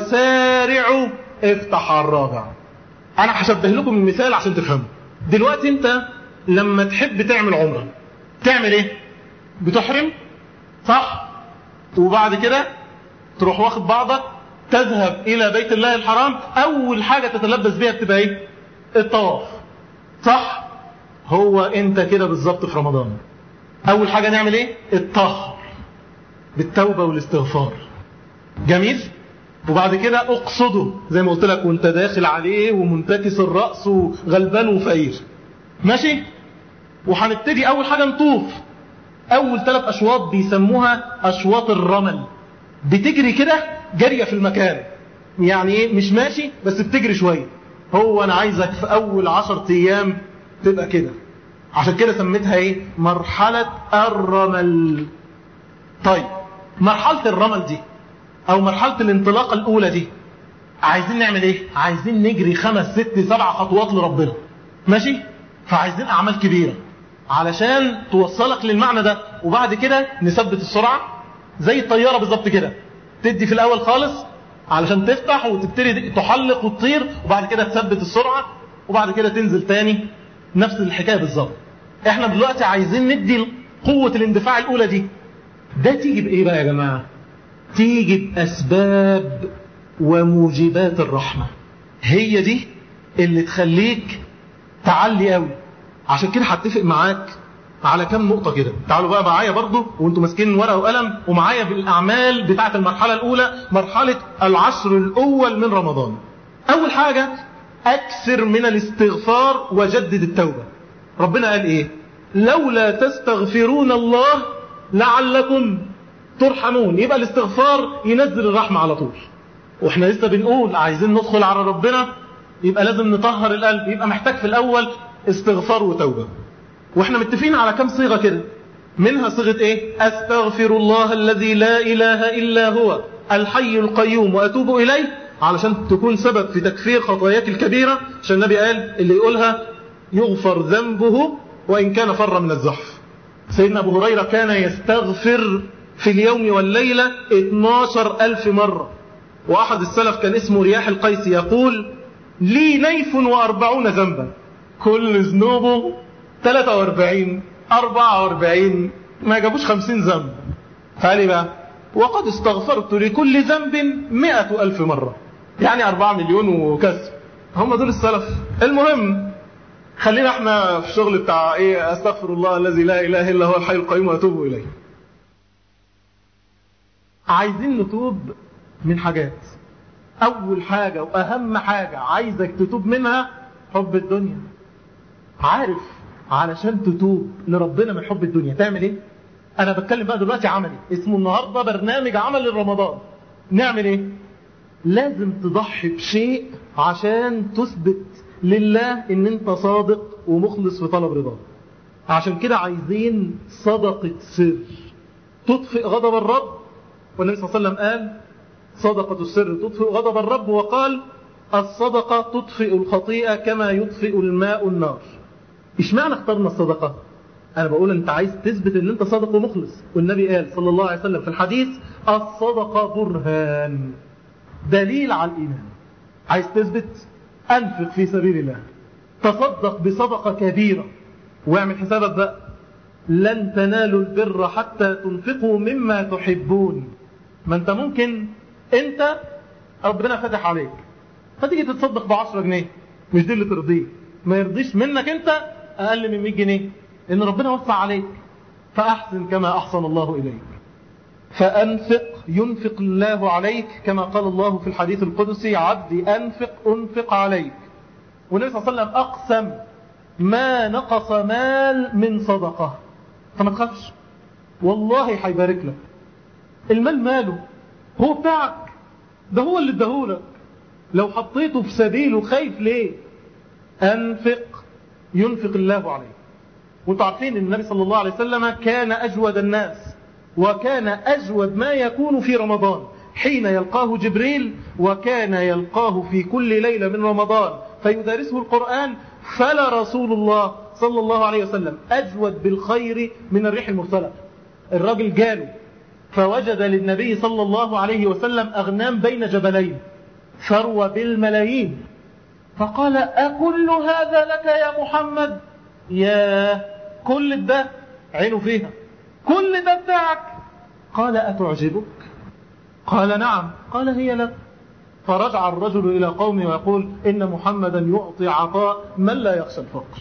وسارعوا افتح الرابع. أنا هشبه لكم المثال عشان تفهموا. دلوقتي أنت لما تحب تعمل عمرة تعمل إيه؟ بتحرم، صح؟ وبعد كده تروح واخد بعضك تذهب إلى بيت الله الحرام. أول حاجة تتلبس بيها بتبقى إيه؟ الطواف، صح؟ هو أنت كده بالظبط في رمضان. أول حاجة نعمل إيه؟ الطهر بالتوبة والاستغفار. جميل؟ وبعد كده اقصده زي ما قلت لك وانت داخل عليه ومنتكس الرأس وغلبان وفقير. ماشي؟ وهنبتدي أول حاجة نطوف. أول ثلاث أشواط بيسموها أشواط الرمل. بتجري كده جرية في المكان، يعني ايه؟ مش ماشي بس بتجري شوية. هو أنا عايزك في أول عشر أيام تبقى كده. عشان كده سميتها ايه؟ مرحلة الرمل. طيب مرحلة الرمل دي او مرحلة الانطلاقة الاولى دي عايزين نعمل ايه؟ عايزين نجري خمس ست سبع خطوات لربنا. ماشي؟ فعايزين اعمال كبيرة علشان توصلك للمعنى ده. وبعد كده نثبت السرعة زي الطيارة بالظبط كده. تدي في الاول خالص علشان تفتح وتبتدي تحلق وتطير، وبعد كده تثبت السرعة، وبعد كده تنزل تاني. نفس الحكاية بالظبط. احنا دلوقتي عايزين ندي قوة الاندفاع الاولى دي. ده تيجي بايه بقى يا جماعة؟ تيجي بأسباب وموجبات الرحمة. هي دي اللي تخليك تعلي قوي. عشان كده هتفق معاك على كم نقطة كده. تعالوا بقى معايا برضو وانتوا ماسكين ورقة وقلم ومعايا بالأعمال بتاعة المرحلة الأولى، مرحلة العشر الأول من رمضان. أول حاجة أكثر من الاستغفار وجدد التوبة. ربنا قال إيه؟ لولا تستغفرون الله لعلكم ترحمون. يبقى الاستغفار ينزل الرحمة على طول. واحنا لسه بنقول عايزين ندخل على ربنا، يبقى لازم نطهر القلب. يبقى محتاج في الأول استغفار وتوبة. واحنا متفقين على كم صيغة كده. منها صيغة ايه؟ استغفر الله الذي لا إله إلا هو الحي القيوم وأتوب إليه، علشان تكون سبب في تكفير خطاياك الكبيرة. عشان النبي قال اللي يقولها يغفر ذنبه وإن كان فر من الزحف. سيدنا أبو هريرة كان يستغفر في اليوم والليلة اثناشر ألف مرة. وأحد السلف كان اسمه رياح القيس يقول لي نيف وأربعون ذنبا، كل ذنوبه ثلاثة وأربعين أربعة وأربعين، ما جابوش خمسين ذنب. فقال بقى وقد استغفرت لكل ذنب مئة ألف مرة، يعني أربعة مليون وكسر. هم دول السلف. المهم خلينا احنا في الشغل بتاع ايه؟ استغفر الله الذي لا إله إلا هو الحي القيوم وأتوب إليه. عايزين نتوب من حاجات. أول حاجة وأهم حاجة عايزك تتوب منها حب الدنيا. عارف علشان تتوب لربنا من حب الدنيا تعمل ايه؟ أنا بتكلم بقى دلوقتي عملي، اسمه النهاردة برنامج عمل لرمضان. نعمل ايه؟ لازم تضحي بشيء عشان تثبت لله ان انت صادق ومخلص في طلب رضاه. عشان كده عايزين صدقة سر تطفئ غضب الرب. والنبي صلى الله عليه وسلم قال صدقة السر تطفئ غضب الرب، وقال الصدقة تطفئ الخطيئة كما يطفئ الماء النار. إيش معنى اخترنا الصدقة؟ أنا بقول أنت عايز تثبت أن أنت صادق ومخلص. والنبي قال صلى الله عليه وسلم في الحديث الصدقة برهان، دليل على الإيمان. عايز تثبت؟ أنفق في سبيل الله، تصدق بصدقة كبيرة، واعمل حسابك بقى لن تنالوا البر حتى تنفقوا مما تحبون. ما انت ممكن انت ربنا فتح عليك فتيجي تتصدق بعشرة جنيه، مش دي اللي ترضيه، ما يرضيش منك انت اقل من مية جنيه، لان ربنا وسع عليك. فاحسن كما احسن الله اليك. فانفق ينفق الله عليك، كما قال الله في الحديث القدسي: عبدي انفق انفق عليك. والنبي صلى الله عليه وسلم اقسم: ما نقص مال من صدقه. فما تخافش، والله هيبارك لك. المال ماله، هو بتاعك، ده هو اللي اداهولك، لو حطيته في سبيله خايف ليه؟ أنفق ينفق الله عليه. وانتوا عارفين ان النبي صلى الله عليه وسلم كان أجود الناس، وكان أجود ما يكون في رمضان حين يلقاه جبريل، وكان يلقاه في كل ليلة من رمضان فيدارسه القرآن. فلا رسول الله صلى الله عليه وسلم أجود بالخير من الريح المرسلة. الراجل جاله فوجد للنبي صلى الله عليه وسلم أغنام بين جبلين، ثروة بالملايين، فقال: أكل هذا لك يا محمد؟ يا كل ده عينه فيها، كل ده بتاعك؟ قال: أتعجبك؟ قال: نعم. قال: هي لك. فرجع الرجل إلى قومه ويقول: إن محمدا يعطي عطاء من لا يخشى الفقر.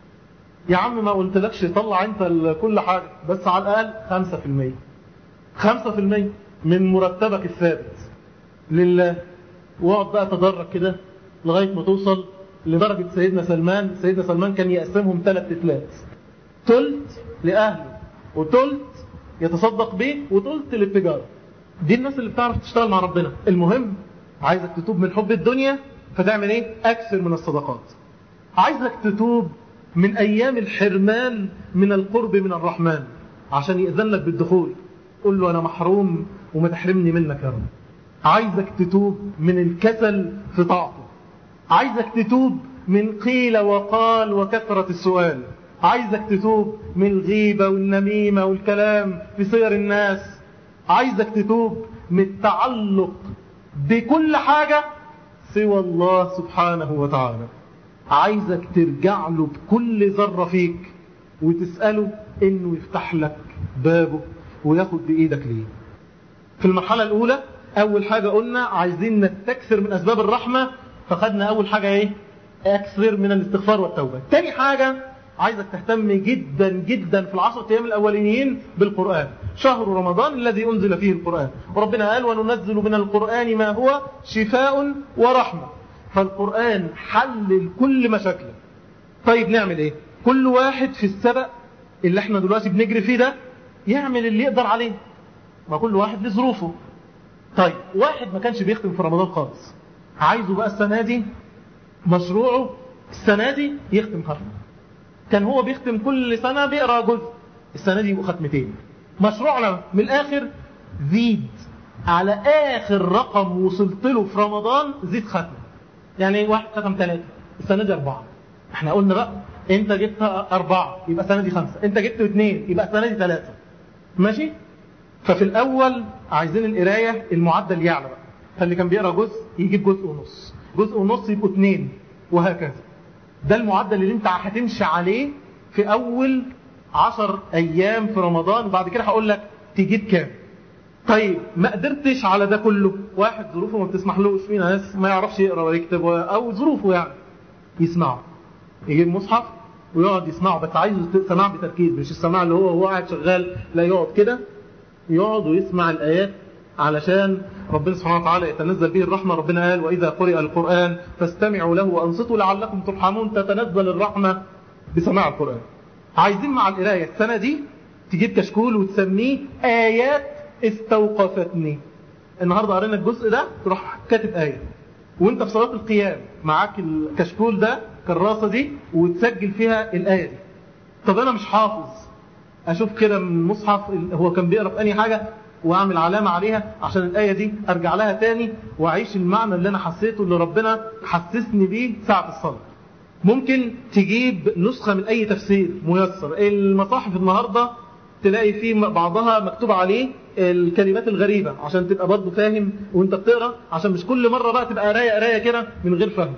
يا عم ما قلت لكش طلع انت كل حاجة، بس على الأقل خمسة في المية خمسة في المية من مرتبك الثابت لله، واقعد بقى تدرج كده لغاية ما توصل لدرجة سيدنا سلمان. سيدنا سلمان كان يقسمهم ثلاث تلات، تلت لأهله، وتلت يتصدق به، وتلت للتجارة. دي الناس اللي بتعرف تشتغل مع ربنا. المهم عايزك تتوب من حب الدنيا، فتعمل ايه؟ أكثر من الصدقات. عايزك تتوب من أيام الحرمان من القرب من الرحمن عشان يأذن لك بالدخول، قل له أنا محروم وما تحرمني منك يا رب. عايزك تتوب من الكسل في طاعته، عايزك تتوب من قيل وقال وكثرة السؤال، عايزك تتوب من الغيبة والنميمة والكلام في سير الناس، عايزك تتوب من التعلق بكل حاجة سوى الله سبحانه وتعالى. عايزك ترجع له بكل ذرة فيك وتسأله انه يفتح لك بابه وياخد بإيدك ليه. في المرحلة الأولى أول حاجة قلنا عايزين نستكثر من أسباب الرحمة، فخدنا أول حاجة إيه؟ أكثر من الاستغفار والتوبة. تاني حاجة عايزك تهتم جدا جدا في العشرة أيام الأولين بالقرآن. شهر رمضان الذي أنزل فيه القرآن، وربنا قال: وننزل من القرآن ما هو شفاء ورحمة. فالقرآن حل كل مشاكل. طيب نعمل إيه؟ كل واحد في السبق اللي احنا دلوقتي بنجري فيه ده يعمل اللي يقدر عليه، ما كل واحد لظروفه. طيب واحد ما كانش بيختم في رمضان خالص، عايزه بقى السنة دي مشروعه السنة دي يختم ختمة. كان هو بيختم كل سنة بيقرأ جزء، السنة دي يبقوا ختمتين. مشروعنا من الآخر زيد على آخر رقم وصلت له في رمضان، زيد ختمة. يعني واحد ختم ثلاثة، السنة دي أربعة. احنا قلنا بقى انت جبت أربعة يبقى السنة دي خمسة، انت جبت اثنين يبقى السنة دي ثلاثة. ماشي؟ ففي الأول عايزين القراية المعدل يعلى بقى، فاللي كان بيقرأ جزء يجيب جزء ونص، جزء ونص يبقوا اثنين، وهكذا. ده المعدل اللي انت هتمشي عليه في أول عشر أيام في رمضان، وبعد كده هقول لك تجيب كام. طيب ما قدرتش على ده كله، واحد ظروفه ما بتسمحلوش، في ناس ما يعرفش يقرأ ويكتب أو ظروفه يعني، يسمعه، يجيب مصحف ويقعد يسمعه، بس عايزه سماع بتركيز، مش السماع اللي هو هو قاعد شغال، لا يقعد كده يقعد ويسمع الآيات علشان ربنا سبحانه وتعالى يتنزل به الرحمة. ربنا قال: وإذا قرئ القرآن فاستمعوا له وأنصتوا لعلكم ترحمون. تتنزل الرحمة بسماع القرآن. عايزين مع القراية السنة دي تجيب كشكول وتسميه آيات استوقفتني. النهاردة قرينا الجزء ده، تروح كاتب آية وانت في صلاة القيام معاك الكشكول ده، كراسة دي، وتسجل فيها الآية دي. طب أنا مش حافظ، أشوف كده من المصحف هو كان بيقرأ في أي حاجة وأعمل علامة عليها عشان الآية دي أرجع لها تاني وأعيش المعنى اللي أنا حسيته اللي ربنا حسسني بيه ساعة الصلاة. ممكن تجيب نسخة من أي تفسير ميسر. المصاحف النهاردة تلاقي فيه بعضها مكتوب عليه الكلمات الغريبة عشان تبقى برضه فاهم وانت بتقرأ، عشان مش كل مرة بقى تبقى قراية قراية كده من غير فهم.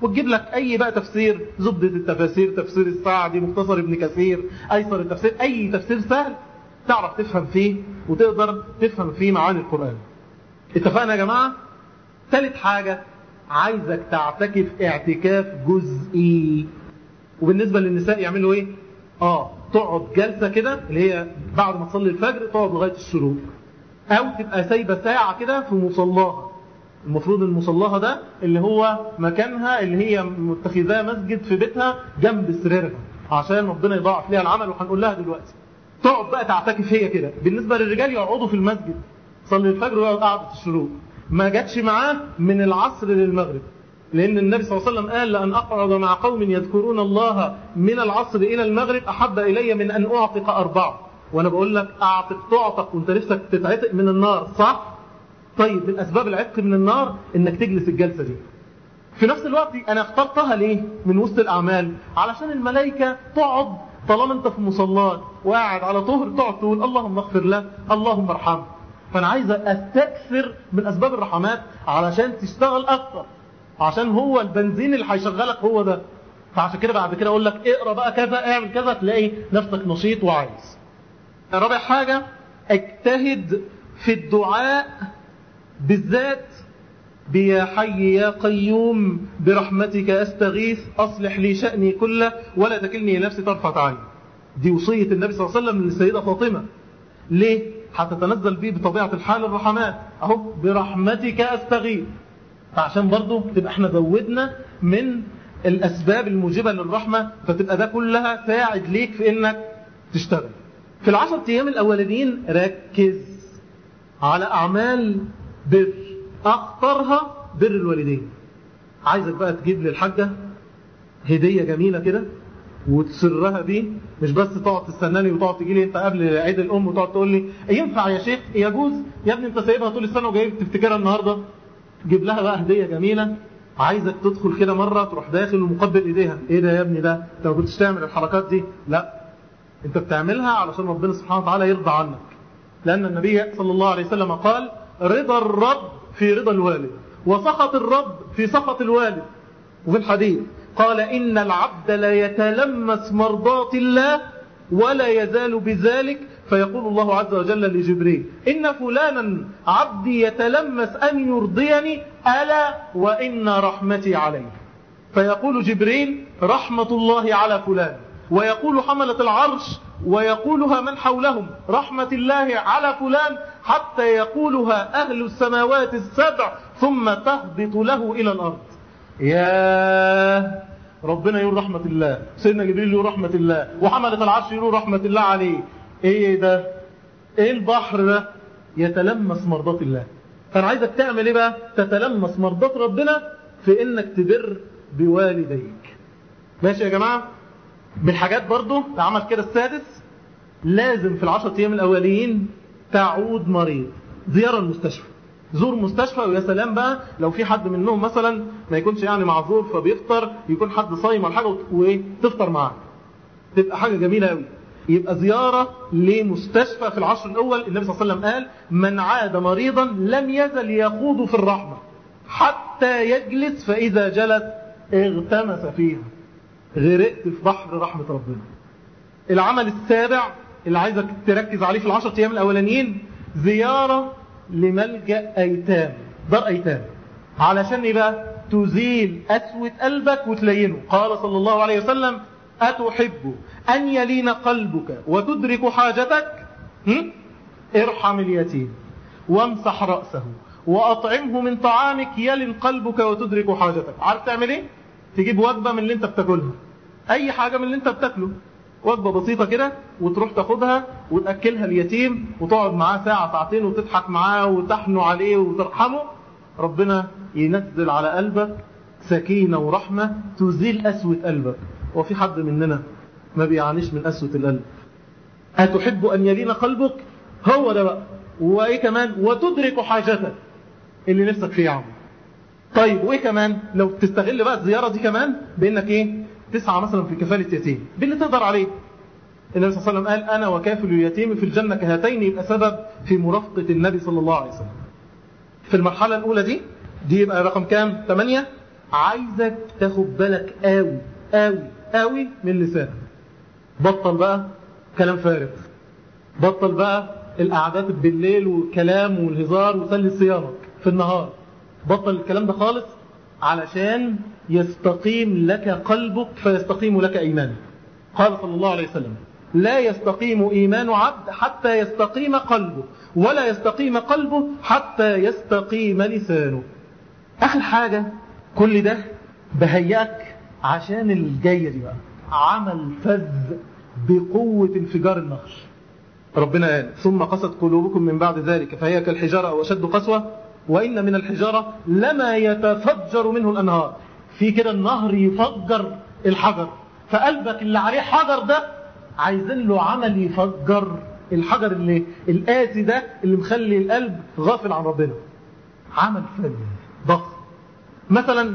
وتجيب لك أي بقى تفسير، زبدة التفاسير، تفسير السعدي، مختصر ابن كثير، أيسر التفسير، أي تفسير سهل تعرف تفهم فيه وتقدر تفهم فيه معاني القرآن. اتفقنا يا جماعة؟ ثالث حاجة، عايزك تعتكف اعتكاف جزئي. وبالنسبة للنساء يعملوا ايه؟ اه تقعد جلسة كده اللي هي بعد ما تصلي الفجر تقعد لغاية الشروق، او تبقى سايبة ساعة كده في مصلاها. المفروض المصلاها ده اللي هو مكانها اللي هي متخذاه مسجد في بيتها جنب سريرها عشان ربنا يضاعف ليها العمل، وهنقول لها دلوقتي. تقعد بقى تعتكف هي كده. بالنسبة للرجال يقعدوا في المسجد صلي الفجر ويقعد قعدة الشروق. ما جاتش معاه من العصر للمغرب، لأن النبي صلى الله عليه وسلم قال لأن أقعد مع قوم يذكرون الله من العصر إلى المغرب أحب إلي من أن أعتق أربعة. وأنا بقول لك أعتق تعتق وأنت نفسك تتعتق من النار، صح؟ طيب من أسباب العتق من النار إنك تجلس الجلسة دي. في نفس الوقت أنا اخترتها ليه من وسط الأعمال؟ علشان الملائكة تقعد طالما أنت في مصلاك وقاعد على طهر تقعد تقول اللهم اغفر له اللهم ارحمه. فأنا عايز أستكثر من أسباب الرحمات علشان تشتغل أكثر، عشان هو البنزين اللي هيشغلك هو ده. فعشان كده بعد كده أقول لك اقرأ بقى كذا، اعمل كذا، تلاقي نفسك نشيط وعايز. رابع حاجة، اجتهد في الدعاء بالذات بيا حي يا قيوم برحمتك أستغيث أصلح لي شأني كله ولا تكلني نفسي طرفة عين. دي وصية النبي صلى الله عليه وسلم للسيدة فاطمة. ليه؟ هتتنزل به بطبيعة الحال الرحمات أهو برحمتك أستغيث. فعشان برضو تبقى احنا زودنا من الأسباب الموجبة للرحمة، فتبقى ده كلها ساعد ليك في إنك تشتغل. في العشر أيام الأولانيين ركز على أعمال بر، أخطرها بر الوالدين. عايزك بقى تجيب للحاجة هدية جميلة كده وتسرها بيه، مش بس تقعد تستناني وتقعد تجي لي انت قبل عيد الام وتقعد تقول لي ينفع يا شيخ يجوز يا ابني انت سايبها طول السنه وجاي تفتكرها النهارده. جيب لها بقى هديه جميله. عايزك تدخل كده مره تروح داخل ومقبل ايديها. ايه ده يا ابني ده انت ما كنتش تعمل الحركات دي؟ لا انت بتعملها علشان ربنا سبحانه وتعالى يرضى عنك، لان النبي صلى الله عليه وسلم قال رضا الرب في رضا الوالد وسخط الرب في سخط الوالد. وفي الحديث قال إن العبد لا يتلمس مرضات الله ولا يزال بذلك، فيقول الله عز وجل لجبريل إن فلانا عبدي يتلمس أن يرضيني ألا وإن رحمتي عليه. فيقول جبريل رحمة الله على فلان، ويقول حملة العرش ويقولها من حولهم رحمة الله على فلان، حتى يقولها أهل السماوات السبع ثم تهبط له إلى الأرض. يا ربنا يقول رحمة الله، سيدنا جبريل يقول رحمة الله، وحملة العرش يقول رحمة الله عليه. ايه ده؟ ايه البحر ده؟ يتلمس مرضات الله. فانا عايزك تعمل ايه بقى؟ تتلمس مرضات ربنا في انك تبر بوالديك. ماشي يا جماعة؟ من حاجات برضو عمل كده السادس، لازم في العشرة ايام الاوليين تعود مريض، زيارة المستشفى. زور مستشفى، ويا سلام بقى لو في حد منهم مثلا ما يكونش يعني معذور فبيفطر، يكون حد صايم ولا حاجه وايه تفطر معاه، تبقى حاجه جميله قوي. يبقى زياره لمستشفى في العشر الاول. النبي صلى الله عليه وسلم قال من عاد مريضا لم يزل يخوض في الرحمه حتى يجلس فاذا جلس اغتمس فيها. غرقت في بحر رحمه ربنا. العمل السابع اللي عايزك تركز عليه في العشر ايام الاولانيين، زياره لملجأ أيتام، دار أيتام، علشان يبقى تزيل أسوة قلبك وتلينه. قال صلى الله عليه وسلم أتحب أن يلين قلبك وتدرك حاجتك؟ ارحم اليتيم وامسح رأسه وأطعمه من طعامك يلين قلبك وتدرك حاجتك. عارف تعمل ايه؟ تجيب وجبة من اللي انت بتاكلها، أي حاجة من اللي انت بتاكله، وجبة بسيطة كده، وتروح تاخدها وتأكلها اليتيم وتقعد معاه ساعة ساعتين وتضحك معاه وتحنو عليه وترحمه. ربنا ينزل على قلبك سكينة ورحمة تزيل أسوة قلبك. وفي حد مننا ما بيعانيش من أسوة القلب؟ أتحب أن يلين قلبك؟ هو ده بقى. وإيه كمان؟ وتدرك حاجتك اللي نفسك فيه عمل. طيب وإيه كمان؟ لو تستغل بقى الزيارة دي كمان بإنك إيه؟ تسعى مثلا في كفالة يتيم باللي تقدر عليه. النبي صلى الله عليه وسلم قال أنا وكافل اليتيم في الجنة كهاتين، يبقى سبب في مرافقة النبي صلى الله عليه وسلم. في المرحلة الأولى دي دي يبقى رقم كام؟ ثمانية. عايزك تاخد بالك قوي قوي قوي من لسانك. بطل بقى كلام فارغ، بطل بقى القعدات بالليل والكلام والهزار وسلي صيامك في النهار. بطل الكلام ده خالص علشان يستقيم لك قلبك فيستقيم لك إيمانك. قال صلى الله عليه وسلم: لا يستقيم إيمان عبد حتى يستقيم قلبه، ولا يستقيم قلبه حتى يستقيم لسانه. آخر حاجة، كل ده بهيئك عشان الجاية دي بقى، عمل فذ بقوة انفجار النهر. ربنا قال: ثم قست قلوبكم من بعد ذلك فهي كالحجارة أو أشد قسوة وإن من الحجارة لما يتفجر منه الأنهار. في كده النهر يفجر الحجر، فقلبك اللي عليه حجر ده عايزين له عمل يفجر الحجر اللي القاسي ده اللي مخلي القلب غافل عن ربنا. عمل فذ ضخم. مثلا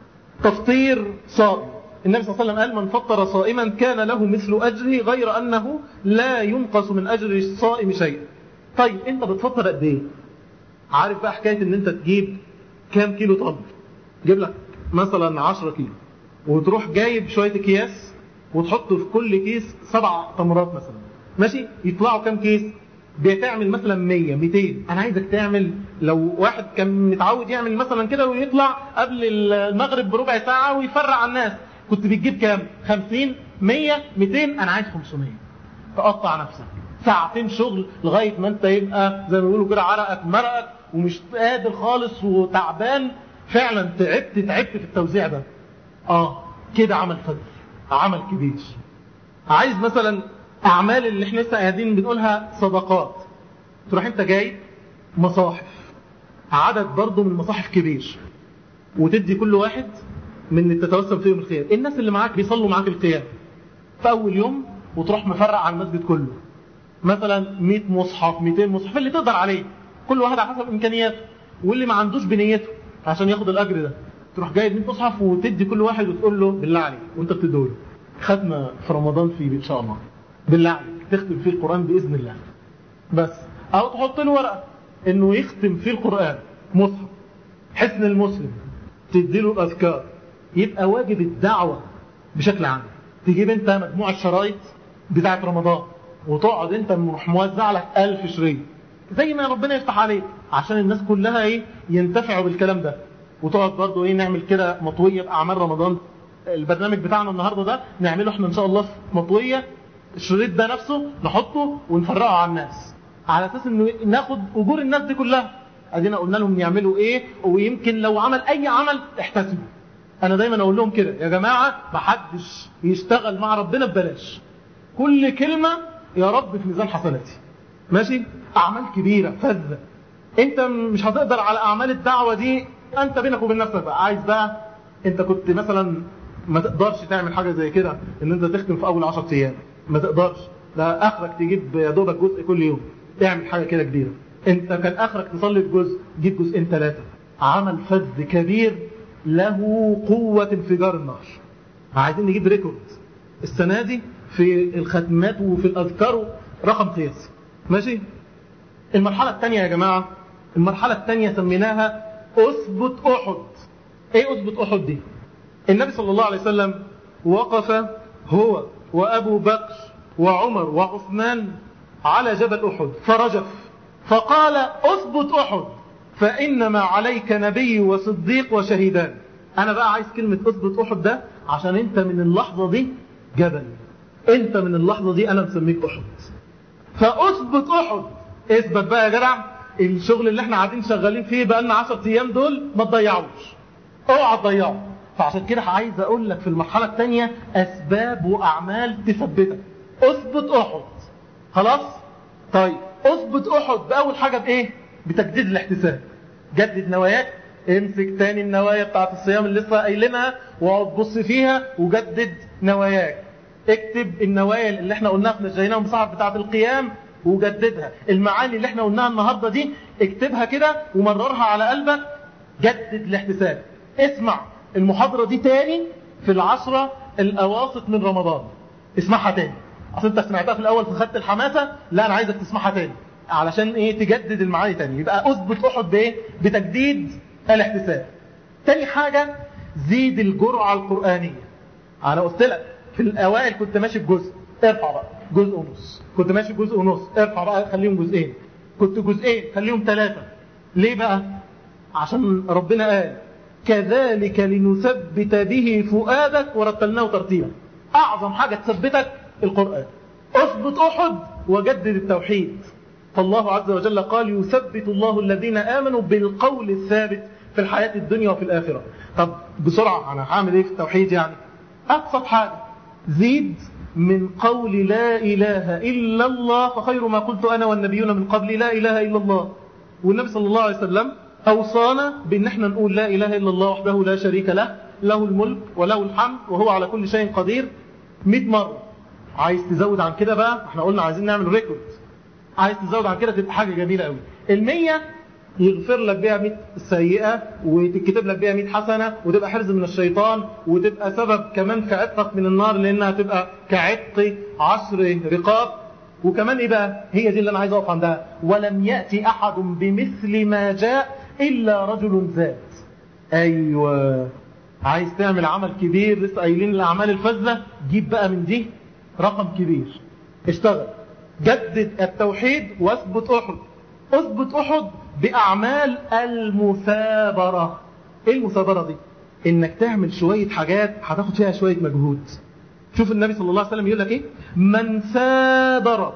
تفطير صائم، النبي صلى الله عليه وسلم قال: من فطر صائما كان له مثل أجره غير أنه لا ينقص من أجر الصائم شيء. طيب انت بتفطر قد ايه؟ عارف بقى حكاية ان انت تجيب كام كيلو تمر، جيب لك مثلا عشرة كيلو وتروح جايب شوية اكياس وتحط في كل كيس سبع تمرات مثلا، ماشي؟ يطلعوا كام كيس؟ بتعمل مثلا مية ميتين. انا عايزك تعمل، لو واحد كان متعود يعمل مثلا كده ويطلع قبل المغرب بربع ساعة ويفرع على الناس، كنت بتجيب كام؟ خمسين، مية، ميتين. انا عايز خمسمية. تقطع نفسك ساعتين شغل لغاية ما انت يبقى زي ما بيقولوا كده عرقك مرقك ومش قادر خالص وتعبان فعلا، تعبت تعبت في التوزيع ده. اه كده عمل فذ، عمل كبير. عايز مثلا اعمال اللي احنا لسه قاعدين بنقولها صدقات، تروح انت جاي مصاحف، عدد برضه من المصاحف كبير، وتدي كل واحد من اللي تتوسم فيهم الخير. الناس اللي معاك بيصلوا معاك القيام في اول يوم، وتروح مفرق على المسجد كله مثلا مية مصحف، ميتين مصحف، اللي تقدر عليه، كل واحد على حسب امكانياته، واللي ما عندوش بنيته عشان ياخد الاجر ده تروح جايب مية مصحف وتدي كل واحد وتقول له بالله عليك وانت بتدوله ختمه في رمضان فيه ان شاء الله، بالله عليك تختم فيه القران باذن الله. بس او تحط له ورقه انه يختم فيه القران، مصحف حسن المسلم، تدي له الاذكار. يبقى واجب الدعوه بشكل عام. تجيب انت مجموعه شرايط بتاعه رمضان وتقعد انت موزع لك ألف شريط زي ما ربنا يفتح عليك عشان الناس كلها ايه ينتفعوا بالكلام ده. وتقعد برضو ايه نعمل كده مطويه باعمال رمضان. البرنامج بتاعنا النهارده ده نعمله احنا ان شاء الله في مطويه، الشريط ده نفسه نحطه ونفرقه على الناس على اساس انه ناخد اجور الناس دي كلها. ادينا قلنا لهم يعملوا ايه، ويمكن لو عمل اي عمل احتسبوا. انا دايما اقول لهم كده: يا جماعه ما حدش يشتغل مع ربنا ببلاش، كل كلمه يا رب في ميزان حسناتي. ماشي؟ اعمال كبيره فذه، انت مش هتقدر على اعمال الدعوه دي، انت بينك وبين نفسك بقى. عايز بقى انت كنت مثلا ما تقدرش تعمل حاجه زي كده ان انت تختم في اول عشرة ايام، ما تقدرش، لا اخرك تجيب يا دوبك جزء كل يوم، تعمل حاجه كده كبيره. انت كان اخرك تصلي بجزء، جيب جزئين ثلاثه. عمل فذ كبير له قوه انفجار النهر. عايزين نجيب ريكورد السنه دي في الختمات وفي الاذكار رقم قياسي. ماشي؟ المرحله الثانيه يا جماعه، المرحله الثانيه سميناها اثبت احد. ايه اثبت احد دي؟ النبي صلى الله عليه وسلم وقف هو وابو بكر وعمر وعثمان على جبل احد فرجف فقال: اثبت احد فانما عليك نبي وصديق وشهيدان. انا بقى عايز كلمه اثبت احد ده عشان انت من اللحظه دي جبل، انت من اللحظه دي انا مسميك احد. فاثبت احد، اثبت بقى يا جدع. الشغل اللي احنا قاعدين شغالين فيه بقى لنا عشرة ايام دول ما تضيعوش، اوعى تضيعه. فعشان كده عايز اقول لك في المرحله الثانيه اسباب واعمال تثبتك. اثبت احد. خلاص؟ طيب اثبت احد باول حاجه بايه؟ بتجديد الاحتساب. جدد نواياك، امسك تاني النوايا بتاعت الصيام اللي لسه قايلينها واقعد بص فيها وجدد نواياك. اكتب النوايا اللي احنا قلناها في نجيناهم المصاحف بتاعت القيام وجددها. المعاني اللي احنا قلناها النهارده دي اكتبها كده ومررها على قلبك. جدد الاحتساب. اسمع المحاضرة دي تاني في العشرة الأواسط من رمضان، اسمعها تاني. اصل انت سمعتها في الأول فخدت الحماسة، لا أنا عايزك تسمعها تاني علشان ايه تجدد المعاني تاني. يبقى أثبت أحد بايه؟ بتجديد الاحتساب. تاني حاجة زيد الجرعة القرآنية. أنا قلت لك في الأوائل كنت ماشي بجزء، ارفع بقى جزء ونص. كنت ماشي بجزء ونص، ارفع بقى خليهم جزئين. كنت جزئين خليهم ثلاثة. ليه بقى؟ عشان ربنا قال كذلك لنثبت به فؤادك ورتلناه ترتيلا. أعظم حاجة تثبتك القرآن. أثبت أحد وجدد التوحيد. فالله عز وجل قال يثبت الله الذين آمنوا بالقول الثابت في الحياة الدنيا وفي الآخرة. طب بسرعة أنا هعمل إيه في التوحيد يعني؟ أبسط حاجة زيد من قول لا إله إلا الله فخير ما قلت أنا والنبيون من قبل لا إله إلا الله. والنبي صلى الله عليه وسلم أوصانا بأن احنا نقول لا إله إلا الله وحده لا شريك له، له الملك وله الحمد وهو على كل شيء قدير مئة مرة. عايز تزود عن كده بقى، احنا قلنا عايزين نعمل ريكورد. عايز تزود عن كده تبقى حاجة جميلة قوي. المية يغفر لك بها مئة سيئة وتكتب لك بها مئة حسنة وتبقى حرز من الشيطان وتبقى سبب كمان في عتقك من النار لأنها تبقى كعتق عشر رقاب. وكمان إيه بقى؟ هي دي اللي أنا عايز أقف عندها. ولم يأتي أحد بمثل ما جاء إلا رجل زاد. أيوة، عايز تعمل عمل كبير لسه قايلين الأعمال الفذة، جيب بقى من دي رقم كبير. اشتغل، جدد التوحيد واثبت أحد. اثبت أحد بأعمال المثابرة. ايه المثابرة دي؟ انك تعمل شوية حاجات هتاخد فيها شوية مجهود. شوف النبي صلى الله عليه وسلم يقول لك ايه؟ من ثابر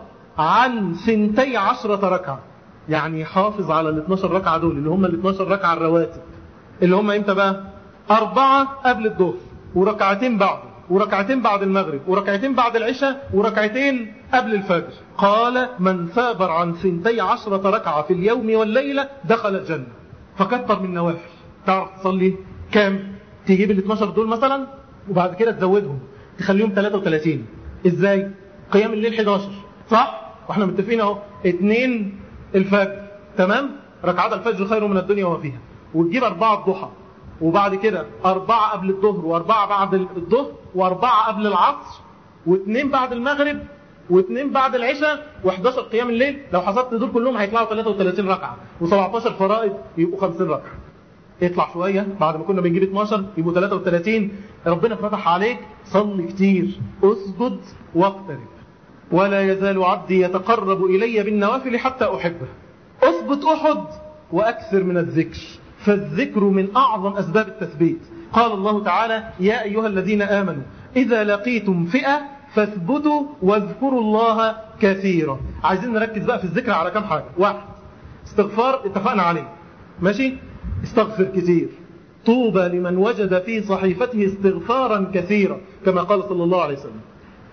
عن ثنتي عشرة ركعة، يعني حافظ على ال اثناشر ركعة دول اللي هم ال اثناشر ركعة الرواتب، اللي هم امتى بقى؟ أربعة قبل الظهر وركعتين بعده وركعتين بعد المغرب وركعتين بعد العشاء وركعتين قبل الفجر. قال من ثابر عن ثنتي عشرة ركعة في اليوم والليلة دخل الجنة. فكتر من نوافل. تعرف تصلي كام؟ تجيب ال اثناشر دول مثلا وبعد كده تزودهم تخليهم ثلاثة وثلاثين. ازاي؟ قيام الليل حداشر، صح؟ واحنا متفقين اهو اتنين الفجر، تمام؟ ركعات الفجر خير من الدنيا وما فيها. وتجيب أربعة الضحى وبعد كده أربعة قبل الظهر وأربعة بعد الظهر وأربعة قبل العصر واثنين بعد المغرب واثنين بعد العشاء وحداشر قيام الليل. لو حسبت دول كلهم هيطلعوا ثلاثة وثلاثين ركعة وسبعتاشر فرائض يبقوا خمسين ركعة. اطلع شوية بعد ما كنا بنجيب اثناشر يبقوا ثلاثة وثلاثين. ربنا فتح عليك. صلي كتير، اسجد واقترب. ولا يزال عبدي يتقرب إلي بالنوافل حتى أحبه. اثبت أحد وأكثر من الذكر، فالذكر من أعظم أسباب التثبيت. قال الله تعالى يا أيها الذين آمنوا إذا لقيتم فئة فاثبتوا واذكروا الله كثيرا. عايزين نركز بقى في الذكر على كم حاجة. واحد، استغفار اتفقنا عليه، ماشي؟ استغفر كثير. طوبى لمن وجد في صحيفته استغفارا كثيرا كما قال صلى الله عليه وسلم.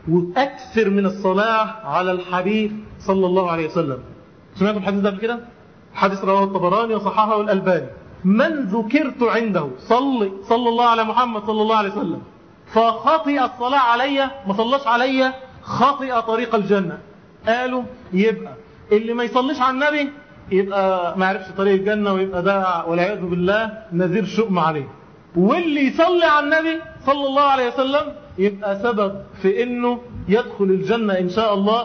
وأكثر من الصلاة على الحبيب صلى الله عليه وسلم. سمعتم الحديث ده قبل كده؟ حديث رواه الطبراني وصححه الألباني. من ذكرت عنده صلي صلى الله على محمد صلى الله عليه وسلم فخطئ الصلاة علي، ما صلاش علي، خطئ طريق الجنة. قالوا يبقى اللي ما يصليش على النبي يبقى ما عرفش طريق الجنة ويبقى ده والعياذ بالله نذير شؤم عليه. واللي يصلي على النبي صلى الله عليه وسلم يبقى سبب في انه يدخل الجنة ان شاء الله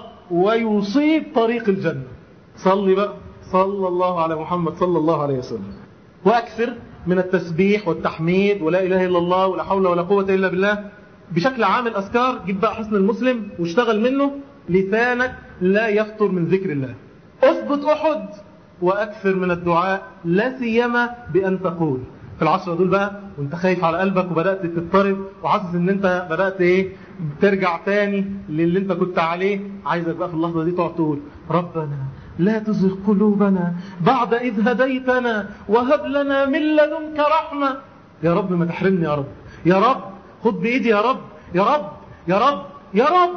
ويصيب طريق الجنة. صلي بقى صلى الله على محمد صلى الله عليه وسلم. وأكثر من التسبيح والتحميد ولا إله إلا الله ولا حول ولا قوة إلا بالله. بشكل عام الأذكار جيب بقى حسن المسلم واشتغل منه. لسانك لا يفطر من ذكر الله. أثبت أحد وأكثر من الدعاء، لا سيما بأن تقول في العشرة دول بقى وانت خايف على قلبك وبدأت تضطرب وحاسس ان انت بدأت ايه ترجع تاني للي انت كنت عليه. عايزك بقى في اللحظة دي تقعد تقول ربنا لا تزغ قلوبنا بعد إذ هديتنا وهب لنا من لدنك رحمة. يا رب ما تحرمني يا رب، يا رب خد بإيدي يا رب، يا رب يا رب يا رب.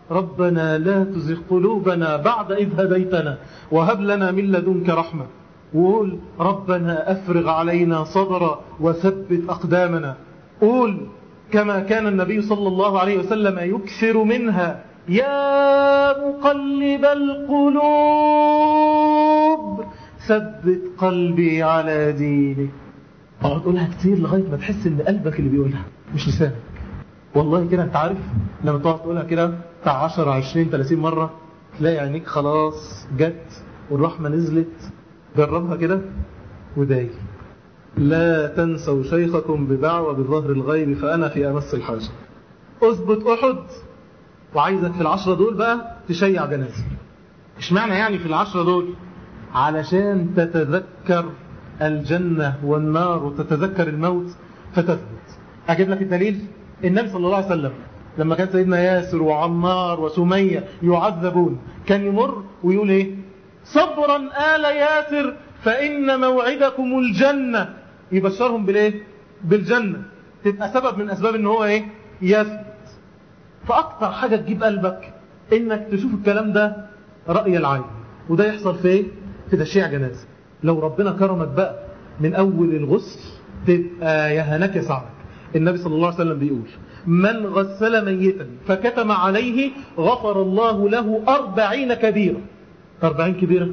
ربنا لا تزغ قلوبنا بعد إذ هديتنا وهب لنا من لدنك رحمة. وقول ربنا أفرغ علينا صبرا وثبت أقدامنا. قول كما كان النبي صلى الله عليه وسلم يكثر منها يا مقلب القلوب ثبت قلبي على دينك. اقعد تقولها كتير لغاية ما تحس ان قلبك اللي بيقولها مش لسانك. والله كده انت عارف لما تقعد تقولها كده بتاع عشرة عشرين ثلاثين مرة تلاقي عينيك خلاص جت والرحمة نزلت. جربها كده وداي لا تنسوا شيخكم بدعوة بظهر الغيب فأنا في أمس الحاجة. أثبت أحد، وعايزك في العشرة دول بقى تشيع جنازة. إيش معنى يعني في العشرة دول؟ علشان تتذكر الجنة والنار وتتذكر الموت فتثبت. أجيب لك الدليل. النبي صلى الله عليه وسلم لما كان سيدنا ياسر وعمار وسمية يعذبون كان يمر ويقول ايه؟ صبرا آل ياسر فإن موعدكم الجنة. يبشرهم بالايه؟ بالجنة. تبقى سبب من أسباب ان هو ايه؟ يثبت. فأكثر حاجة تجيب قلبك انك تشوف الكلام ده رأي العين، وده يحصل في ايه؟ في تشييع جنازة. لو ربنا كرمك بقى من أول الغسل تبقى يهنك يا سعدك. النبي صلى الله عليه وسلم بيقول من غسل ميتا فكتم عليه غفر الله له أربعين كبيرة. أربعين كبيرة؟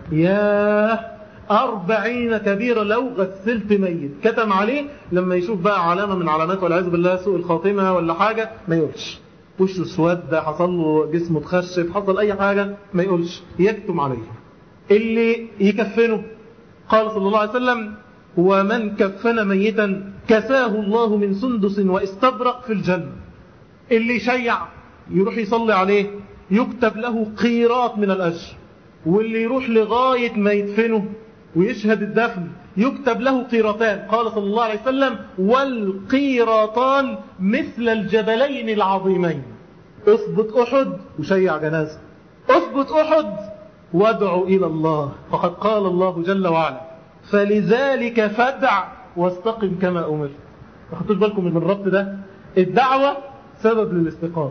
ياه، أربعين كبيرة لو غسلت ميت كتم عليه، لما يشوف بقى علامة من علامات والعياذ بالله سوء الخاتمة ولا حاجة ما يقولش، وشه اسود، حصل له جسمه تخشف، حصل أي حاجة ما يقولش، يكتم عليه. اللي يكفنه قال صلى الله عليه وسلم ومن كفن ميتا كساه الله من سندس واستبرق في الجنة. اللي يشيع يروح يصلي عليه يكتب له قيراط من الأجر، واللي يروح لغاية ما يدفنه ويشهد الدفن يكتب له قيراطان. قال صلى الله عليه وسلم والقيراطان مثل الجبلين العظيمين. اثبت أحد وشيع جنازة، اثبت أحد وادعوا إلى الله، فقد قال الله جل وعلا فلذلك فادع واستقم كما أمرت. ما خدتوش بالكم من الربط ده؟ الدعوة سبب للاستقامة.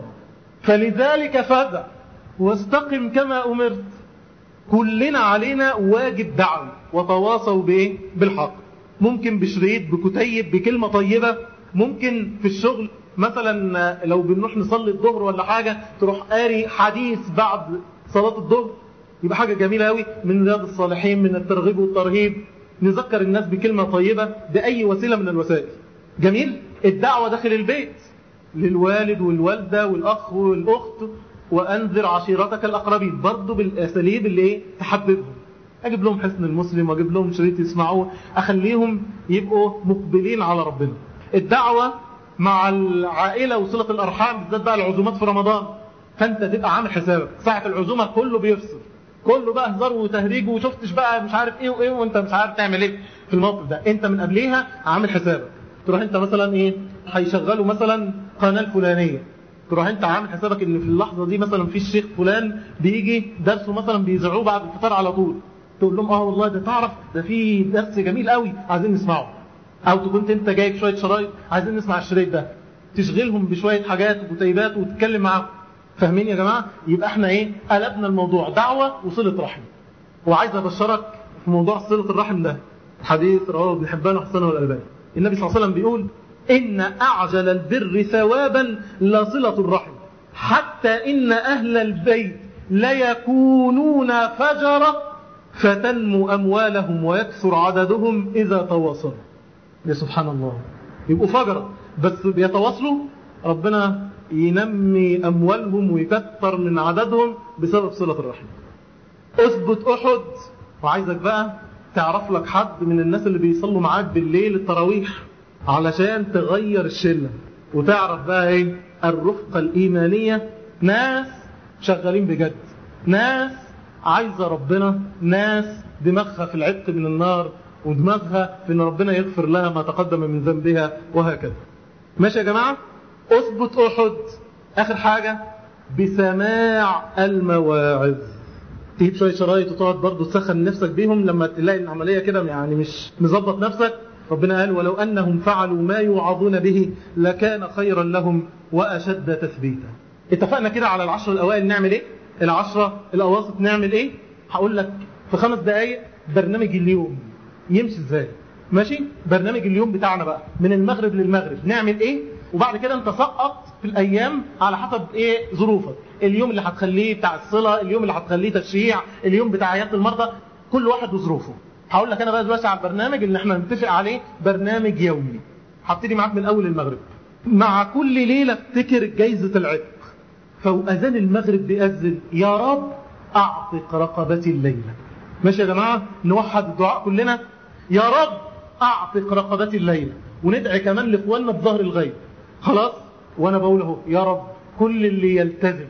فلذلك فادع واستقم كما أمرت. كلنا علينا واجب دعوة، وتواصوا بإيه؟ بالحق. ممكن بشريط، بكتيب، بكلمة طيبة. ممكن في الشغل مثلا لو بنروح نصلي الظهر ولا حاجة تروح قاري حديث بعد صلاة الظهر، يبقى حاجة جميلة قوي من رياض الصالحين، من الترغيب والترهيب. نذكر الناس بكلمة طيبة بأي وسيلة من الوسائل. جميل. الدعوة داخل البيت للوالد والوالدة والأخ والأخت، وأنذر عشيرتك الأقربين، برضو بالأساليب اللي ايه تحببهم. أجيب لهم حسن المسلم، وأجيب لهم شريط يسمعوه، أخليهم يبقوا مقبلين على ربنا. الدعوة مع العائلة وصلة الأرحام، بالذات بقى العزومات في رمضان، فأنت تبقى عامل حسابك ساعة العزومة كله بيفصل، كله بقى هزار وتهريج وشفتش بقى مش عارف ايه وايه، وانت مش عارف تعمل ايه في الموقف ده. انت من قبليها عامل حسابك. تروح انت مثلا ايه هيشغلوا مثلا قناة الفلانية، تروح انت عامل حسابك ان في اللحظة دي مثلا في الشيخ فلان بيجي درسه مثلا بيذاعوه بعد الفطار على طول، تقول لهم اه والله ده تعرف ده في درس جميل قوي عايزين نسمعه. او تكون انت جايب شوية شرايط عايزين نسمع الشريط ده، تشغلهم بشوية حاجات وكتيبات وتتكلم معاهم. فاهمين يا جماعة؟ يبقى احنا ايه قلبنا الموضوع دعوة وصلة رحم. وعايز ابشرك في موضوع صلة الرحم ده، حديث رواه ابن حبان وحسنه والألباني. النبي صلى الله عليه وسلم بيقول إن أعجل البر ثوابا لصلة الرحم، حتى إن أهل البيت ليكونون فجرة فتنمو أموالهم ويكثر عددهم إذا تواصلوا. يا سبحان الله، يبقوا فجرة بس بيتواصلوا، ربنا ينمي أموالهم ويكثر من عددهم بسبب صلة الرحم. اثبت أحد. وعايزك بقى تعرف لك حد من الناس اللي بيصلوا معاك بالليل التراويح علشان تغير الشلة، وتعرف بقى ايه الرفقة الإيمانية. ناس شغالين بجد، ناس عايزة ربنا، ناس دماغها في العتق من النار، ودماغها في ان ربنا يغفر لها ما تقدم من ذنبها، وهكذا. ماشي يا جماعة؟ اثبت أحد. آخر حاجة بسماع المواعظ. تجيب شوية شرايط وتقعد برضو تسخن نفسك بيهم لما تلاقي العملية كده يعني مش مظبط نفسك. ربنا قال ولو أنهم فعلوا ما يوعظون به لكان خيرا لهم وأشد تثبيتا. اتفقنا كده على العشر الأوائل نعمل ايه؟ العشرة الأواسط نعمل ايه؟ هقول لك في خمس دقايق برنامج اليوم يمشي ازاي. ماشي؟ برنامج اليوم بتاعنا بقى من المغرب للمغرب نعمل ايه؟ وبعد كده انت سقط في الأيام على حسب ايه ظروفك. اليوم اللي هتخليه بتاع الصلة، اليوم اللي هتخليه تشريع، اليوم بتاع عيادة المرضى، كل واحد وظروفه. هقول لك انا بقى دلوقتي على البرنامج اللي احنا نتفق عليه، برنامج يومي هبتدي معاك من اول المغرب. مع كل ليلة افتكر جايزة العتق، فأذان المغرب بيأذن يا رب أعتق رقبتي الليلة. ماشي يا جماعة؟ نوحد الدعاء كلنا. يا رب أعتق رقبات الليلة، وندعي كمان لإخواننا بظهر الغيب. خلاص، وأنا بقوله يا رب كل اللي يلتزم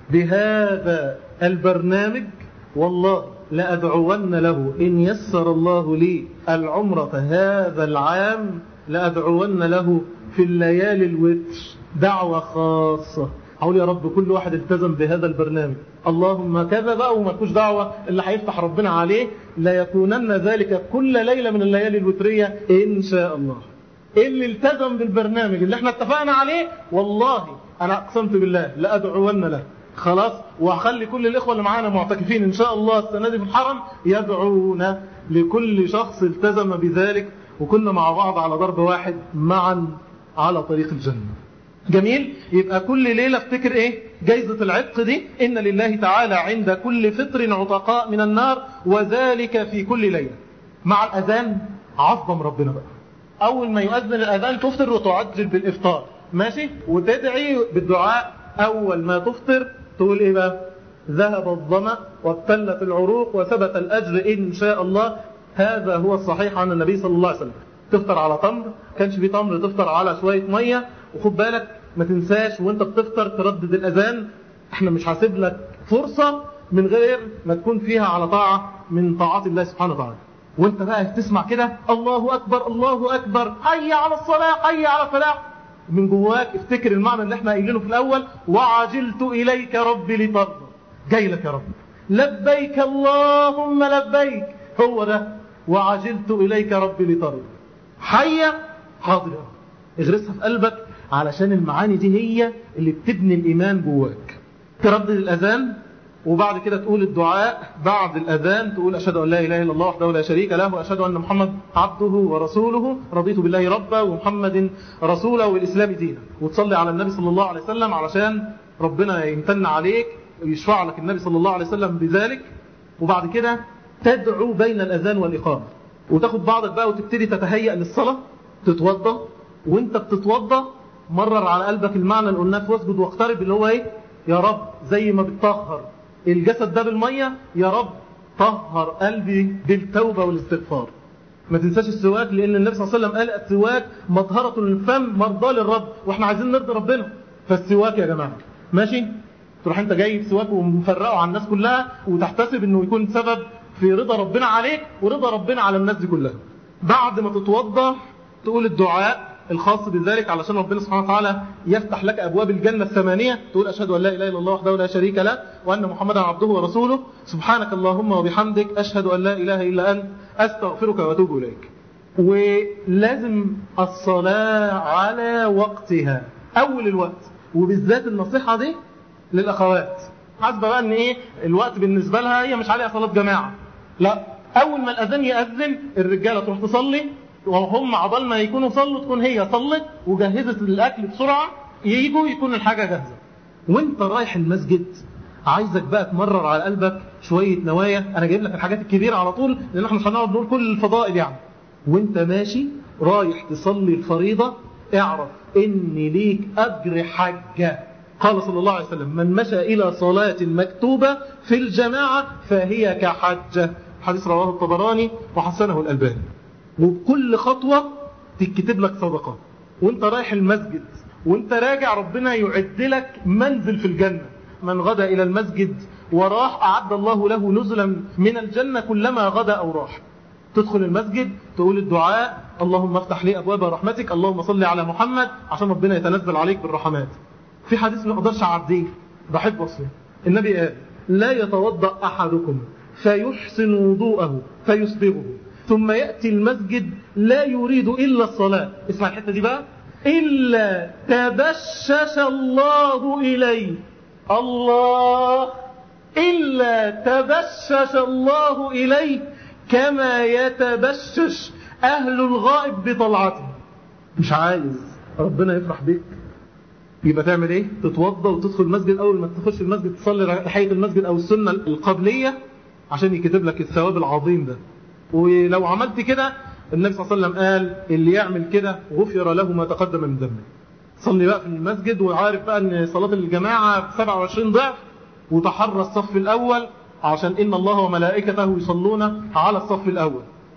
بهذا البرنامج والله لأدعون له إن يسر الله لي العمرة هذا العام، لأدعون له في الليالي الوتر دعوة خاصة. أقول يا رب كل واحد التزم بهذا البرنامج، اللهم كذا بقى وما تكوش دعوة اللي هيفتح ربنا عليه لا يكونن ذلك كل ليلة من الليالي الوترية إن شاء الله. اللي التزم بالبرنامج اللي احنا اتفقنا عليه والله أنا أقسمت بالله لأدعون له. خلاص، وهخلي كل الإخوة اللي معانا معتكفين إن شاء الله السنة دي في الحرم يدعون لكل شخص التزم بذلك، وكنا مع بعض على ضرب واحد معا على طريق الجنة. جميل. يبقى كل ليلة افتكر ايه جايزة العتق دي، إن لله تعالى عند كل فطر عتقاء من النار، وذلك في كل ليلة. مع الأذان عظم ربنا بقى، أول ما يؤذن الأذان تفطر وتعجل بالإفطار، ماشي، وتدعي بالدعاء أول ما تفطر تقول إيه بقى؟ ذهب الظمأ وابتلت العروق وثبت الأجر إن شاء الله. هذا هو الصحيح عن النبي صلى الله عليه وسلم. تفطر على تمر، كانش في تمر تفطر على شوية مية، وخد بالك ما تنساش وانت بتفطر تردد الأذان. احنا مش هسيب لك فرصة من غير ما تكون فيها على طاعة من طاعات الله سبحانه وتعالى. وانت بقى تسمع كده الله أكبر الله أكبر حي على الصلاة حي على الفلاح، من جواك افتكر المعنى اللي احنا قايلينه في الأول، وعجلت إليك ربي لترضى. جاي لك يا رب، لبيك اللهم لبيك، هو ده وعجلت إليك ربي لترضى. حية حاضر يا رب، اغرسها في قلبك علشان المعاني دي هي اللي بتبني الإيمان جواك. تردد الأذان، وبعد كده تقول الدعاء بعد الأذان، تقول أشهد أن لا إله إلا الله وحده لا شريك له وأشهد أن محمد عبده ورسوله، رضيت بالله ربا ومحمد رسوله والإسلام دينا، وتصلي على النبي صلى الله عليه وسلم علشان ربنا يمتن عليك ويشفع لك النبي صلى الله عليه وسلم بذلك. وبعد كده تدعو بين الأذان والإقامة، وتاخد بعضك بقى وتبتدي تتهيأ للصلاة، تتوضى، وانت بتتوضى مرر على قلبك المعنى اللي قلناه في واسجد واقترب، اللي هو ايه؟ يا رب زي ما بتطهر الجسد ده بالمية، يا رب طهر قلبي بالتوبة والاستغفار. ما تنساش السواك، لأن النبي صلى الله عليه وسلم قال السواك مطهرة للفم مرضى للرب، واحنا عايزين نرضي ربنا. فالسواك يا جماعة ماشي، تروح انت جاي سواك ومفرقه على الناس كلها، وتحتسب انه يكون سبب في رضا ربنا عليك ورضا ربنا على الناس دي كلها. بعد ما تتوضى تقول الدعاء الخاص بذلك علشان ربنا سبحانه وتعالى يفتح لك أبواب الجنة الثمانية. تقول أشهد أن لا إله إلا الله وحده لا شريك له وأن محمدا عبده ورسوله، سبحانك اللهم وبحمدك أشهد أن لا إله إلا أنت أستغفرك وأتوب إليك. ولازم الصلاة على وقتها أول الوقت، وبالذات النصيحة دي للأخوات. حاسبة بقى أن إيه الوقت بالنسبة لها هي مش عليها صلاة جماعة، لا، أول ما الأذان يأذن الرجالة تروح تصلي، وهم عبال ما يكونوا صلوا تكون هي صلت وجهزت الأكل بسرعة، ييجوا يكون الحاجة جاهزة. وانت رايح المسجد عايزك بقى تمرر على قلبك شوية نوايا. أنا جايب لك الحاجات الكبيرة على طول لأن احنا مش هنقعد نقول كل الفضائل يعني. وانت ماشي رايح تصلي الفريضة اعرف ان ليك أجر حجة. قال صلى الله عليه وسلم من مشى إلى صلاة مكتوبة في الجماعة فهي كحجة. حديث رواه الطبراني وحسنه الألباني. وبكل خطوة تكتب لك صدقة، وانت رايح المسجد وانت راجع ربنا يعد لك منزل في الجنة. من غدا إلى المسجد وراح أعد الله له نزلا من الجنة كلما غدا أو راح. تدخل المسجد تقول الدعاء اللهم افتح لي أبواب رحمتك، اللهم صل على محمد، عشان ربنا يتنزل عليك بالرحمات. في حديث ما اقدرش اعديه بحب وصله، النبي قال لا يتوضأ أحدكم فيحسن وضوءه فيسبغه ثم يأتي المسجد لا يريد إلا الصلاة، اسمع الحتة دي بقى، إلا تبشش الله إليه، الله إلا تبشش الله إليه كما يتبشش أهل الغائب بطلعته. مش عايز ربنا يفرح بيك، يبقى تعمل ايه؟ تتوضى وتدخل المسجد. اول ما تخش المسجد تصلي تحية المسجد او السنة القبلية عشان يكتب لك الثواب العظيم ده. ولو عملت كده النبي صلى الله عليه وسلم قال اللي يعمل كده غفر له ما تقدم من ذنبه. صلي بقى في المسجد وعارف بقى ان صلاة الجماعة سبعة وعشرين ضعف، وتحرى الصف الاول عشان ان الله وملائكته يصلون على الصف الاول.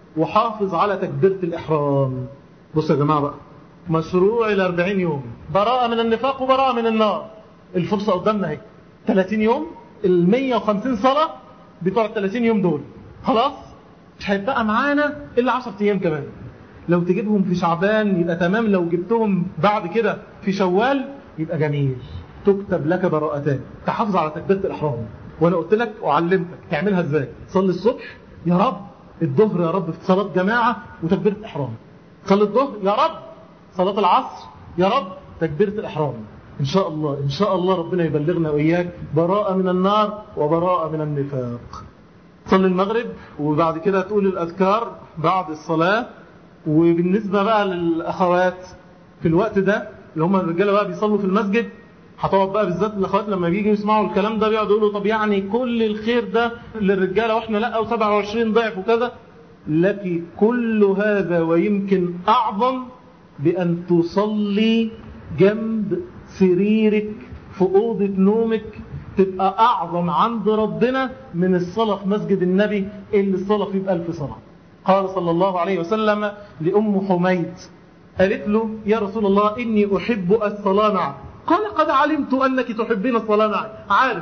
وحافظ على تكبيرة الإحرام. بصوا يا جماعة بقى، مشروع الأربعين يوم براءة من النفاق وبراءة من النار. الفرصة قدامنا اهي، ثلاثين يوم، المية وخمسين صلاة بتوع الثلاثين يوم دول خلاص مش هيبقى معانا إلا عشرة أيام كمان. لو تجيبهم في شعبان يبقى تمام، لو جبتهم بعد كده في شوال يبقى جميل. تكتب لك براءتان، تحافظ على تكبيرة الإحرام. وأنا قلت لك وعلمتك تعملها إزاي. صلي الصبح يا رب، الظهر يا رب في صلاة جماعة وتكبيرة الإحرام، صلي الظهر يا رب، صلاة العصر يا رب، تكبيرة الإحرام. إن شاء الله إن شاء الله ربنا يبلغنا وإياك براءة من النار وبراءة من النفاق. صلي المغرب وبعد كده تقول الأذكار بعد الصلاة. وبالنسبة بقى للأخوات في الوقت ده اللي هم الرجالة بقى بيصلوا في المسجد، هتقعد بقى بالذات الأخوات لما بيجي يسمعوا الكلام ده بيقعدوا يقولوا طب يعني كل الخير ده للرجالة وإحنا لا، وسبعة وعشرين ضعف وكذا. لك كل هذا ويمكن أعظم بأن تصلي جنب سريرك في أوضة نومك، تبقى أعظم عند ربنا من الصلاة في مسجد النبي اللي الصلاة فيه بألف صلاة. قال صلى الله عليه وسلم لأم حميد، قالت له يا رسول الله إني أحب الصلاة معك. قال قد علمت أنك تحبين الصلاة معي، عارف.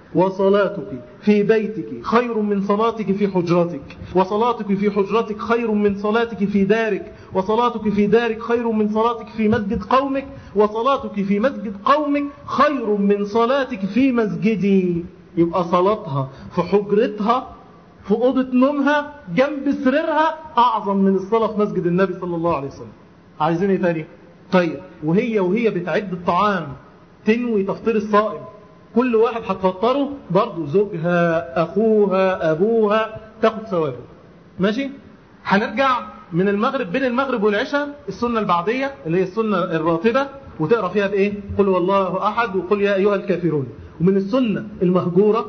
وصلاتك في بيتك خير من صلاتك في حجرتك، وصلاتك في حجرتك خير من صلاتك في دارك، وصلاتك في دارك خير من صلاتك في مسجد قومك، وصلاتك في مسجد قومك خير من صلاتك في مسجدي. يبقى صلاتها في حجرتها في أوضة نومها جنب سريرها أعظم من الصلاة في مسجد النبي صلى الله عليه وسلم. عايزين ايه تاني؟ طيب وهي وهي بتعد الطعام تنوي تفطير الصائم، كل واحد هتفطره برضو زوجها أخوها أبوها تاخد ثوابه. ماشي؟ هنرجع من المغرب، بين المغرب والعشاء السنة البعدية اللي هي السنة الراتبة، وتقرأ فيها بإيه؟ قل والله أحد وقل يا أيها الكافرون. ومن السنة المهجورة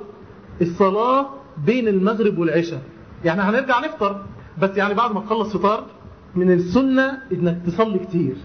الصلاة بين المغرب والعشاء، يعني هنرجع نفطر بس يعني بعد ما تخلص فطار من السنة إنك تصلي كتير.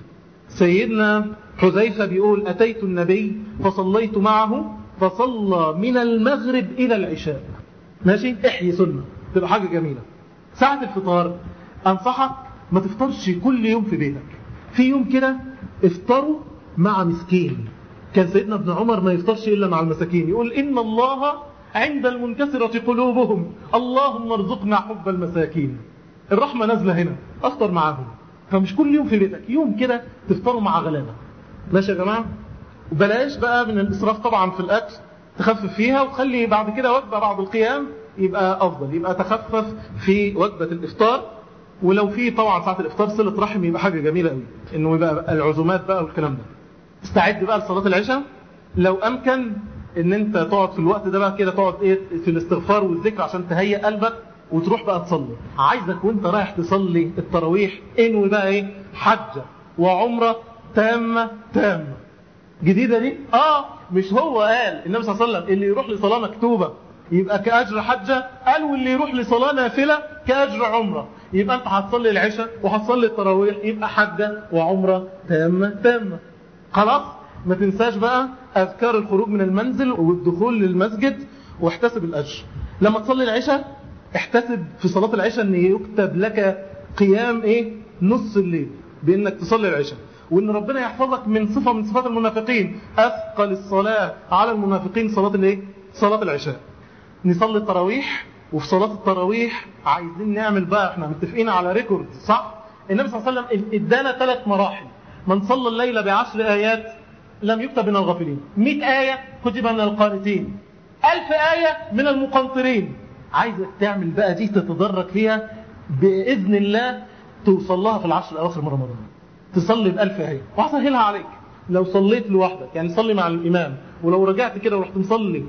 سيدنا حذيفة بيقول أتيت النبي فصليت معه فصلى من المغرب إلى العشاء. ماشي؟ احيي سنة تبقى حاجة جميلة. ساعة الفطار أنصحك ما تفطرش كل يوم في بيتك، في يوم كده افطروا مع مسكين. كان سيدنا ابن عمر ما يفطرش إلا مع المساكين، يقول إن الله عند المنكسرة قلوبهم اللهم ارزقنا حب المساكين. الرحمة نازلة هنا، أفطر معاهم. فمش كل يوم في بيتك، يوم كده تفطروا مع غلابة. ماشي يا جماعة؟ وبلاش بقى من الإسراف طبعا في الأكل، تخفف فيها وخلي بعد كده وجبة بعد القيام يبقى أفضل، يبقى تخفف في وجبة الإفطار. ولو في طبعا ساعة الإفطار صلة رحم يبقى حاجة جميلة قوي، إنه يبقى العزومات بقى والكلام ده. استعد بقى لصلاة العشاء، لو أمكن إن أنت تقعد في الوقت ده بقى كده تقعد إيه في الاستغفار والذكر عشان تهيئ قلبك وتروح بقى تصلي. عايزك وانت رايح تصلي التراويح انوي بقى ايه؟ حجة وعمرة تامة تامة. جديدة دي؟ اه مش هو قال النبي صلى الله عليه وسلم اللي يروح لصلاة مكتوبة يبقى كأجر حجة، قال واللي يروح لصلاة نافلة كأجر عمرة. يبقى انت هتصلي العشاء وهتصلي التراويح يبقى حجة وعمرة تامة تامة. خلاص؟ ما تنساش بقى اذكار الخروج من المنزل والدخول للمسجد واحتسب الاجر. لما تصلي العشاء احتسب في صلاة العشاء ان يكتب لك قيام ايه؟ نص الليل بانك تصلي العشاء، وان ربنا يحفظك من صفة من صفات المنافقين. اثقل الصلاة على المنافقين صلاة الايه؟ صلاة العشاء. نصلي التراويح، وفي صلاة التراويح عايزين نعمل بقى، احنا متفقين على ريكورد صح؟ النبي صلى الله عليه وسلم ادانا ثلاث مراحل. من صلى الليلة بعشر آيات لم يكتب من الغافلين، مئة آية كتب من القانتين، ألف آية من المقنطرين. عايزك تعمل بقى دي تتدرج فيها بإذن الله توصل لها في العشر الأواخر من رمضان. تصلي بألف آية وهسهلها عليك. لو صليت لوحدك يعني صلي مع الإمام، ولو رجعت كده ورحت مصلي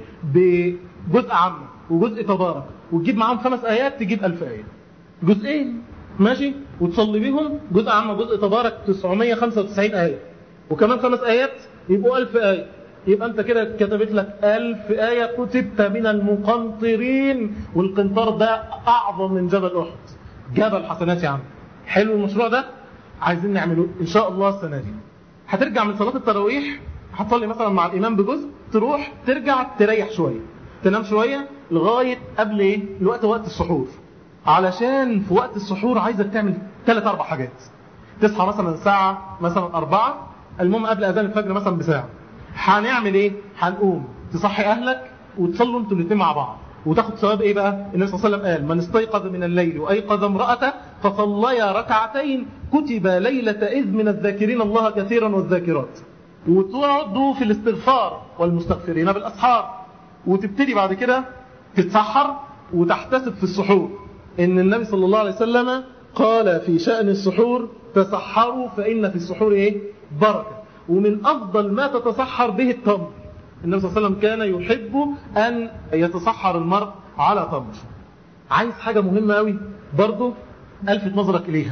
بجزء عامة وجزء تبارك وتجيب معاهم خمس آيات تجيب ألف آية. جزئين ماشي، وتصلي بيهم جزء عامة جزء تبارك تسعمية وخمسة وتسعين آية، وكمان خمس آيات يبقوا ألف آية. يبقى أنت كده كتبت لك ألف آية كتبت من المقنطرين. والقنطار ده أعظم من جبل أحد، جبل حسنات يا عم. حلو المشروع ده، عايزين نعمله إن شاء الله السنة دي. هترجع من صلاة التراويح هتصلي مثلا مع الإمام بجزء، تروح ترجع تريح شوية، تنام شوية لغاية قبل إيه؟ الوقت وقت السحور. علشان في وقت السحور عايزك تعمل ثلاث اربع حاجات. تصحى مثلا ساعة مثلا أربعة، المهم قبل أذان الفجر مثلا بساعة. هنعمل ايه؟ هنقوم تصحي أهلك وتصلوا انتوا الاثنين مع بعض، وتاخد ثواب ايه بقى؟ النبي صلى الله عليه وسلم قال: من استيقظ من الليل وأيقظ امرأته فصليا ركعتين كتب ليلة إذ من الذاكرين الله كثيرا والذاكرات. وتقعدوا في الاستغفار والمستغفرين بالأسحار. وتبتدي بعد كده تتسحر وتحتسب في السحور إن النبي صلى الله عليه وسلم قال في شأن السحور: تسحروا فإن في السحور إيه؟ بركة. ومن أفضل ما تتسحر به التمر. النبي صلى الله عليه وسلم كان يحب أن يتسحر المرء على تمر. عايز حاجة مهمة قوي برضو ألفت نظرك إليها،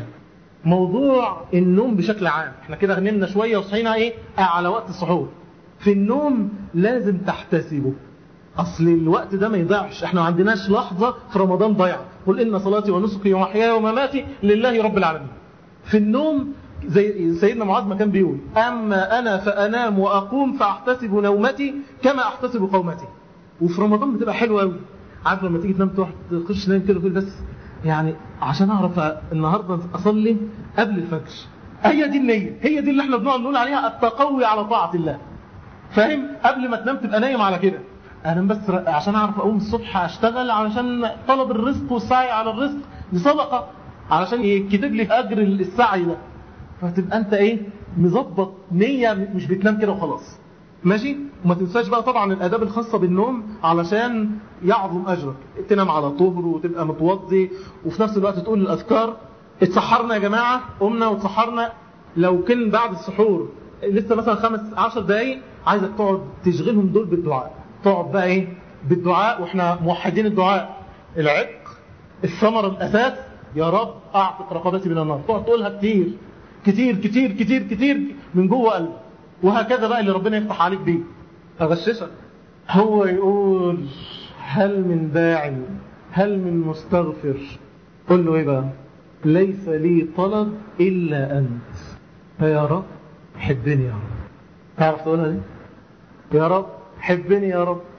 موضوع النوم بشكل عام. احنا كده نمنا شوية وصحينا ايه على وقت السحور. في النوم لازم تحتسبه، اصل الوقت ده ما يضيعش. احنا ما عندناش لحظة في رمضان ضيعة. قل إن صلاتي ونسكي ومحياي ومماتي لله رب العالمين. في النوم زي سيدنا معاذ ما كان بيقول: أما أنا فأنام وأقوم فأحتسب نومتي كما أحتسب قومتي. وفي رمضان بتبقى حلوة قوي. عارف لما تيجي تنام تروح تخش تنام كده وتقول بس يعني عشان أعرف النهاردة أصلي قبل الفجر. هي دي النية، هي دي اللي احنا بنقعد نقول عليها التقوي على طاعة الله. فاهم؟ قبل ما تنام تبقى نايم على كده، أنا بس عشان أعرف أقوم الصبح أشتغل، علشان طلب الرزق والسعي على الرزق دي صدقة، علشان يكتب لي أجر السعي ده. فتبقى أنت إيه مظبط نية، مش بتنام كده وخلاص. ماشي؟ وما تنساش بقى طبعا الآداب الخاصة بالنوم علشان يعظم أجرك. تنام على طهر وتبقى متوضي، وفي نفس الوقت تقول الأذكار. اتسحرنا يا جماعة، قمنا وتسحرنا. لو كان بعد السحور لسه مثلا خمس عشر دقايق، عايزك تقعد تشغلهم دول بالدعاء. تقعد بقى إيه بالدعاء، وإحنا موحدين الدعاء. العتق الثمر الأساس: يا رب أعتق رقبتي من النار. تقعد تقولها كتير كتير كتير كتير كتير من جوه قلبك. وهكذا بقى اللي ربنا يفتح عليك بيه. أغششك، هو يقول: هل من داع هل من مستغفر؟ قل له إيه بقى؟ ليس لي طلب إلا أنت، فيا رب حبني يا رب. تعرف تقولها دي؟ يا رب حبني يا رب.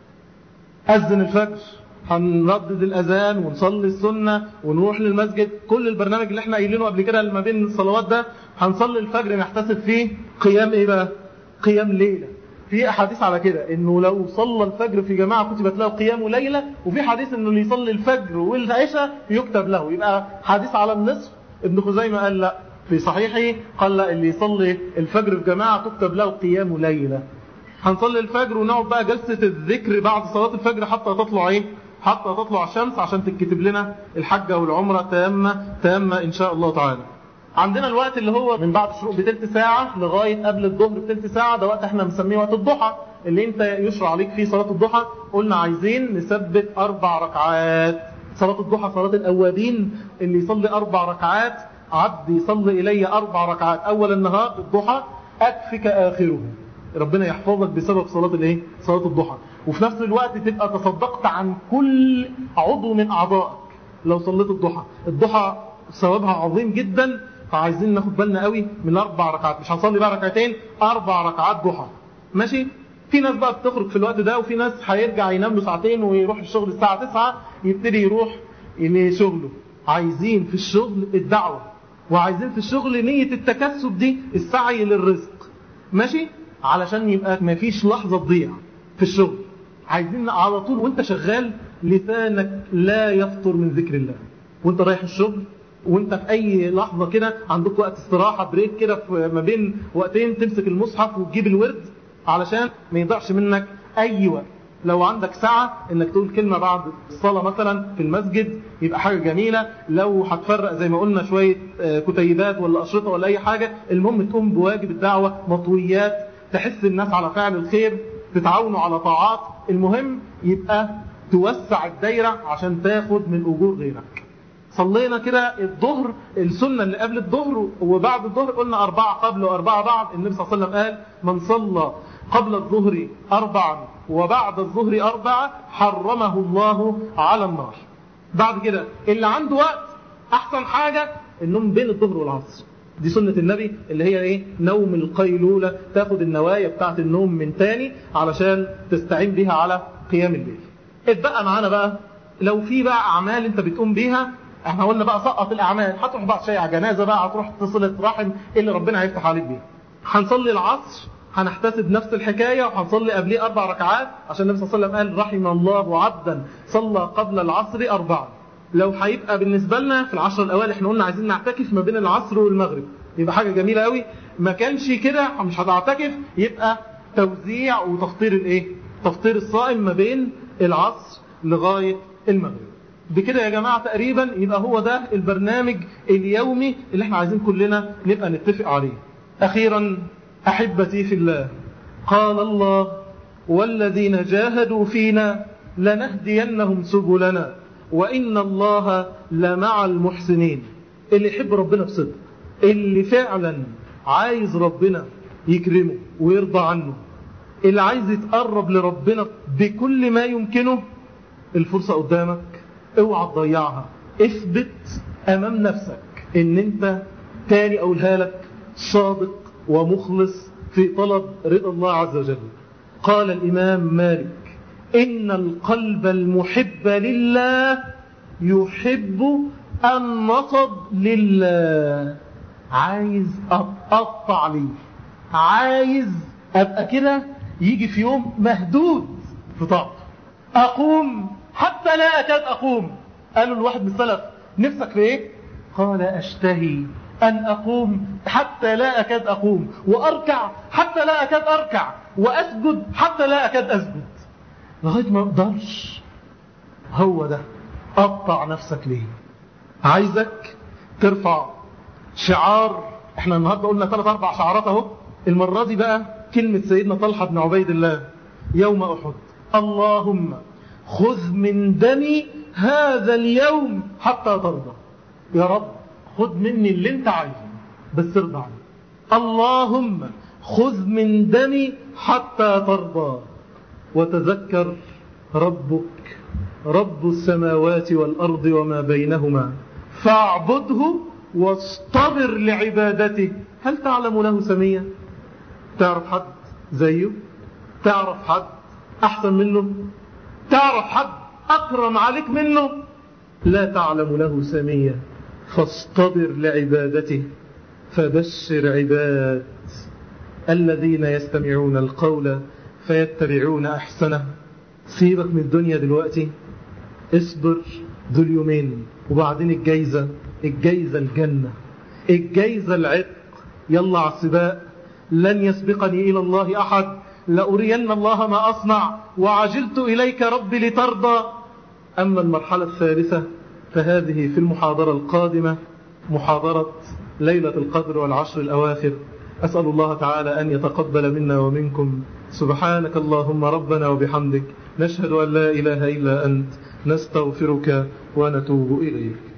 أذن الفجر، هنردد الأذان ونصلي السنة ونروح للمسجد. كل البرنامج اللي احنا قايلينه قبل كده ما بين الصلوات ده، هنصلي الفجر نحتسب فيه قيام ايه بقى؟ قيام ليلة. في أحاديث على كده إنه لو صلى الفجر في جماعة كتبت له قيام ليلة، وفي حديث إنه اللي يصلي الفجر والعشاء يكتب له. يبقى حديث على النصف. ابن خزيمة قال لا في صحيحه، قال لا، اللي يصلي الفجر في جماعة تكتب له قيام ليلة. هنصلي الفجر ونقعد بقى جلسة الذكر بعد صلاة الفجر حتى تطلع ايه؟ حتى تطلع الشمس، عشان تكتب لنا الحجة والعمرة تامة تامة إن شاء الله تعالى. عندنا الوقت اللي هو من بعد الشروق بتلت ساعة لغاية قبل الظهر بتلت ساعة. ده وقت احنا مسميه وقت الضحى، اللي انت يشرع عليك فيه صلاة الضحى. قلنا عايزين نثبت أربع ركعات. صلاة الضحى صلاة الأوابين، اللي يصلي أربع ركعات: عبد يصلي إلي أربع ركعات أول النهار الضحى أكفك آخره. ربنا يحفظك بسبب صلاة الايه؟ صلاة الضحى. وفي نفس الوقت تبقى تصدقت عن كل عضو من أعضائك لو صليت الضحى. الضحى ثوابها عظيم جدا، فعايزين ناخد بالنا قوي من أربع ركعات. مش هنصلي بقى ركعتين، أربع ركعات ضحى. ماشي؟ في ناس بقى بتخرج في الوقت ده، وفي ناس هيرجع ينام له ساعتين ويروح الشغل الساعة تسعة يبتدي يروح لشغله. عايزين في الشغل الدعوة، وعايزين في الشغل نية التكسب دي، السعي للرزق. ماشي؟ علشان يبقى ما فيش لحظة تضيع في الشغل. عايزين على طول وانت شغال لسانك لا يفطر من ذكر الله، وانت رايح الشغل، وانت في اي لحظة كده عندك وقت استراحة بريك كده ما بين وقتين، تمسك المصحف وتجيب الورد علشان ما يضيعش منك اي وقت. لو عندك ساعة انك تقول كلمة بعد الصلاة مثلا في المسجد يبقى حاجة جميلة. لو هتفرق زي ما قلنا شوية كتيبات ولا أشرطة ولا اي حاجة، المهم تقوم بواجب الدعوة، مطويات، تحس الناس على فعل الخير، تتعاونوا على طاعات. المهم يبقى توسع الدايرة عشان تاخد من أجور غيرك. صلينا كده الظهر، السنة اللي قبل الظهر وبعد الظهر قلنا أربعة قبل وأربعة بعد. النبي صلى الله عليه وسلم قال: من صلى قبل الظهر أربعا وبعد الظهر أربعة حرمه الله على النار. بعد كده اللي عنده وقت، أحسن حاجة النوم بين الظهر والعصر. دي سنة النبي اللي هي ايه؟ نوم القيلولة. تاخد النوايا بتاعت النوم من تاني علشان تستعين بها على قيام الليل. اتبقى معانا بقى لو في بقى أعمال أنت بتقوم بيها، احنا قلنا بقى سقط الأعمال، هتروح بقى شيء جنازة بقى، هتروح تصلة رحم اللي ربنا هيفتح عليك بيها. هنصلي العصر هنحتسب نفس الحكاية، وهنصلي قبليه أربع ركعات عشان النبي صلى الله عليه وسلم قال رحم الله عبدا صلى قبل العصر أربعا. لو هيبقى بالنسبة لنا في العشر الأوائل احنا قلنا عايزين نعتكف ما بين العصر والمغرب، يبقى حاجة جميلة قوي. ما كانش كده مش هتعتكف، يبقى توزيع وتفطير الايه، تفطير الصائم ما بين العصر لغاية المغرب. بكده يا جماعة تقريبا يبقى هو ده البرنامج اليومي اللي احنا عايزين كلنا نبقى نتفق عليه. أخيرا أحبتي في الله، قال الله والذين جاهدوا فينا لنهدينهم سبلنا وإن الله لمع المحسنين. اللي يحب ربنا بصدق، اللي فعلا عايز ربنا يكرمه ويرضى عنه، اللي عايز يتقرب لربنا بكل ما يمكنه، الفرصة قدامك، اوعى تضيعها. اثبت امام نفسك ان انت، تاني اقولها لك، صادق ومخلص في طلب رضا الله عز وجل. قال الامام مالك ان القلب المحب لله يحب النصب لله. عايز اتقطع ليه، عايز ابقى كده يجي في يوم مهدود في طاقته، اقوم حتى لا أكاد أقوم. قالوا الواحد من السلف نفسك في إيه؟ قال أشتهي أن أقوم حتى لا أكاد أقوم، وأركع حتى لا أكاد أركع، وأسجد حتى لا أكاد أسجد، لغاية ما أقدرش. هو ده. قطع نفسك ليه؟ عايزك ترفع شعار. احنا النهاردة قلنا ثلاث أربع شعارات اهو. المرة دي بقى كلمة سيدنا طلحة بن عبيد الله يوم أحد: اللهم خذ من دمي هذا اليوم حتى ترضى. يا رب خذ مني اللي انت عايزه بس ارضى عني. اللهم خذ من دمي حتى ترضى. وتذكر ربك رب السماوات والأرض وما بينهما فاعبده واصطبر لعبادته. هل تعلم له سميا؟ تعرف حد زيه؟ تعرف حد أحسن منه؟ تعرف حد أكرم عليك منه؟ لا تعلم له سميا. فاصطبر لعبادته. فبشر عباد الذين يستمعون القول فيتبعون أحسنه. سيبك من الدنيا دلوقتي، اصبر ذو اليومين، وبعدين الجايزة، الجايزة الجنة، الجايزة العتق. يلا على السباق، لن يسبقني إلى الله أحد، لأرين الله ما أصنع وعجلت إليك ربي لترضى. أما المرحلة الثالثة فهذه في المحاضرة القادمة، محاضرة ليلة القدر والعشر الأواخر. أسأل الله تعالى أن يتقبل منا ومنكم. سبحانك اللهم ربنا وبحمدك، نشهد أن لا إله إلا أنت، نستغفرك ونتوب إليك.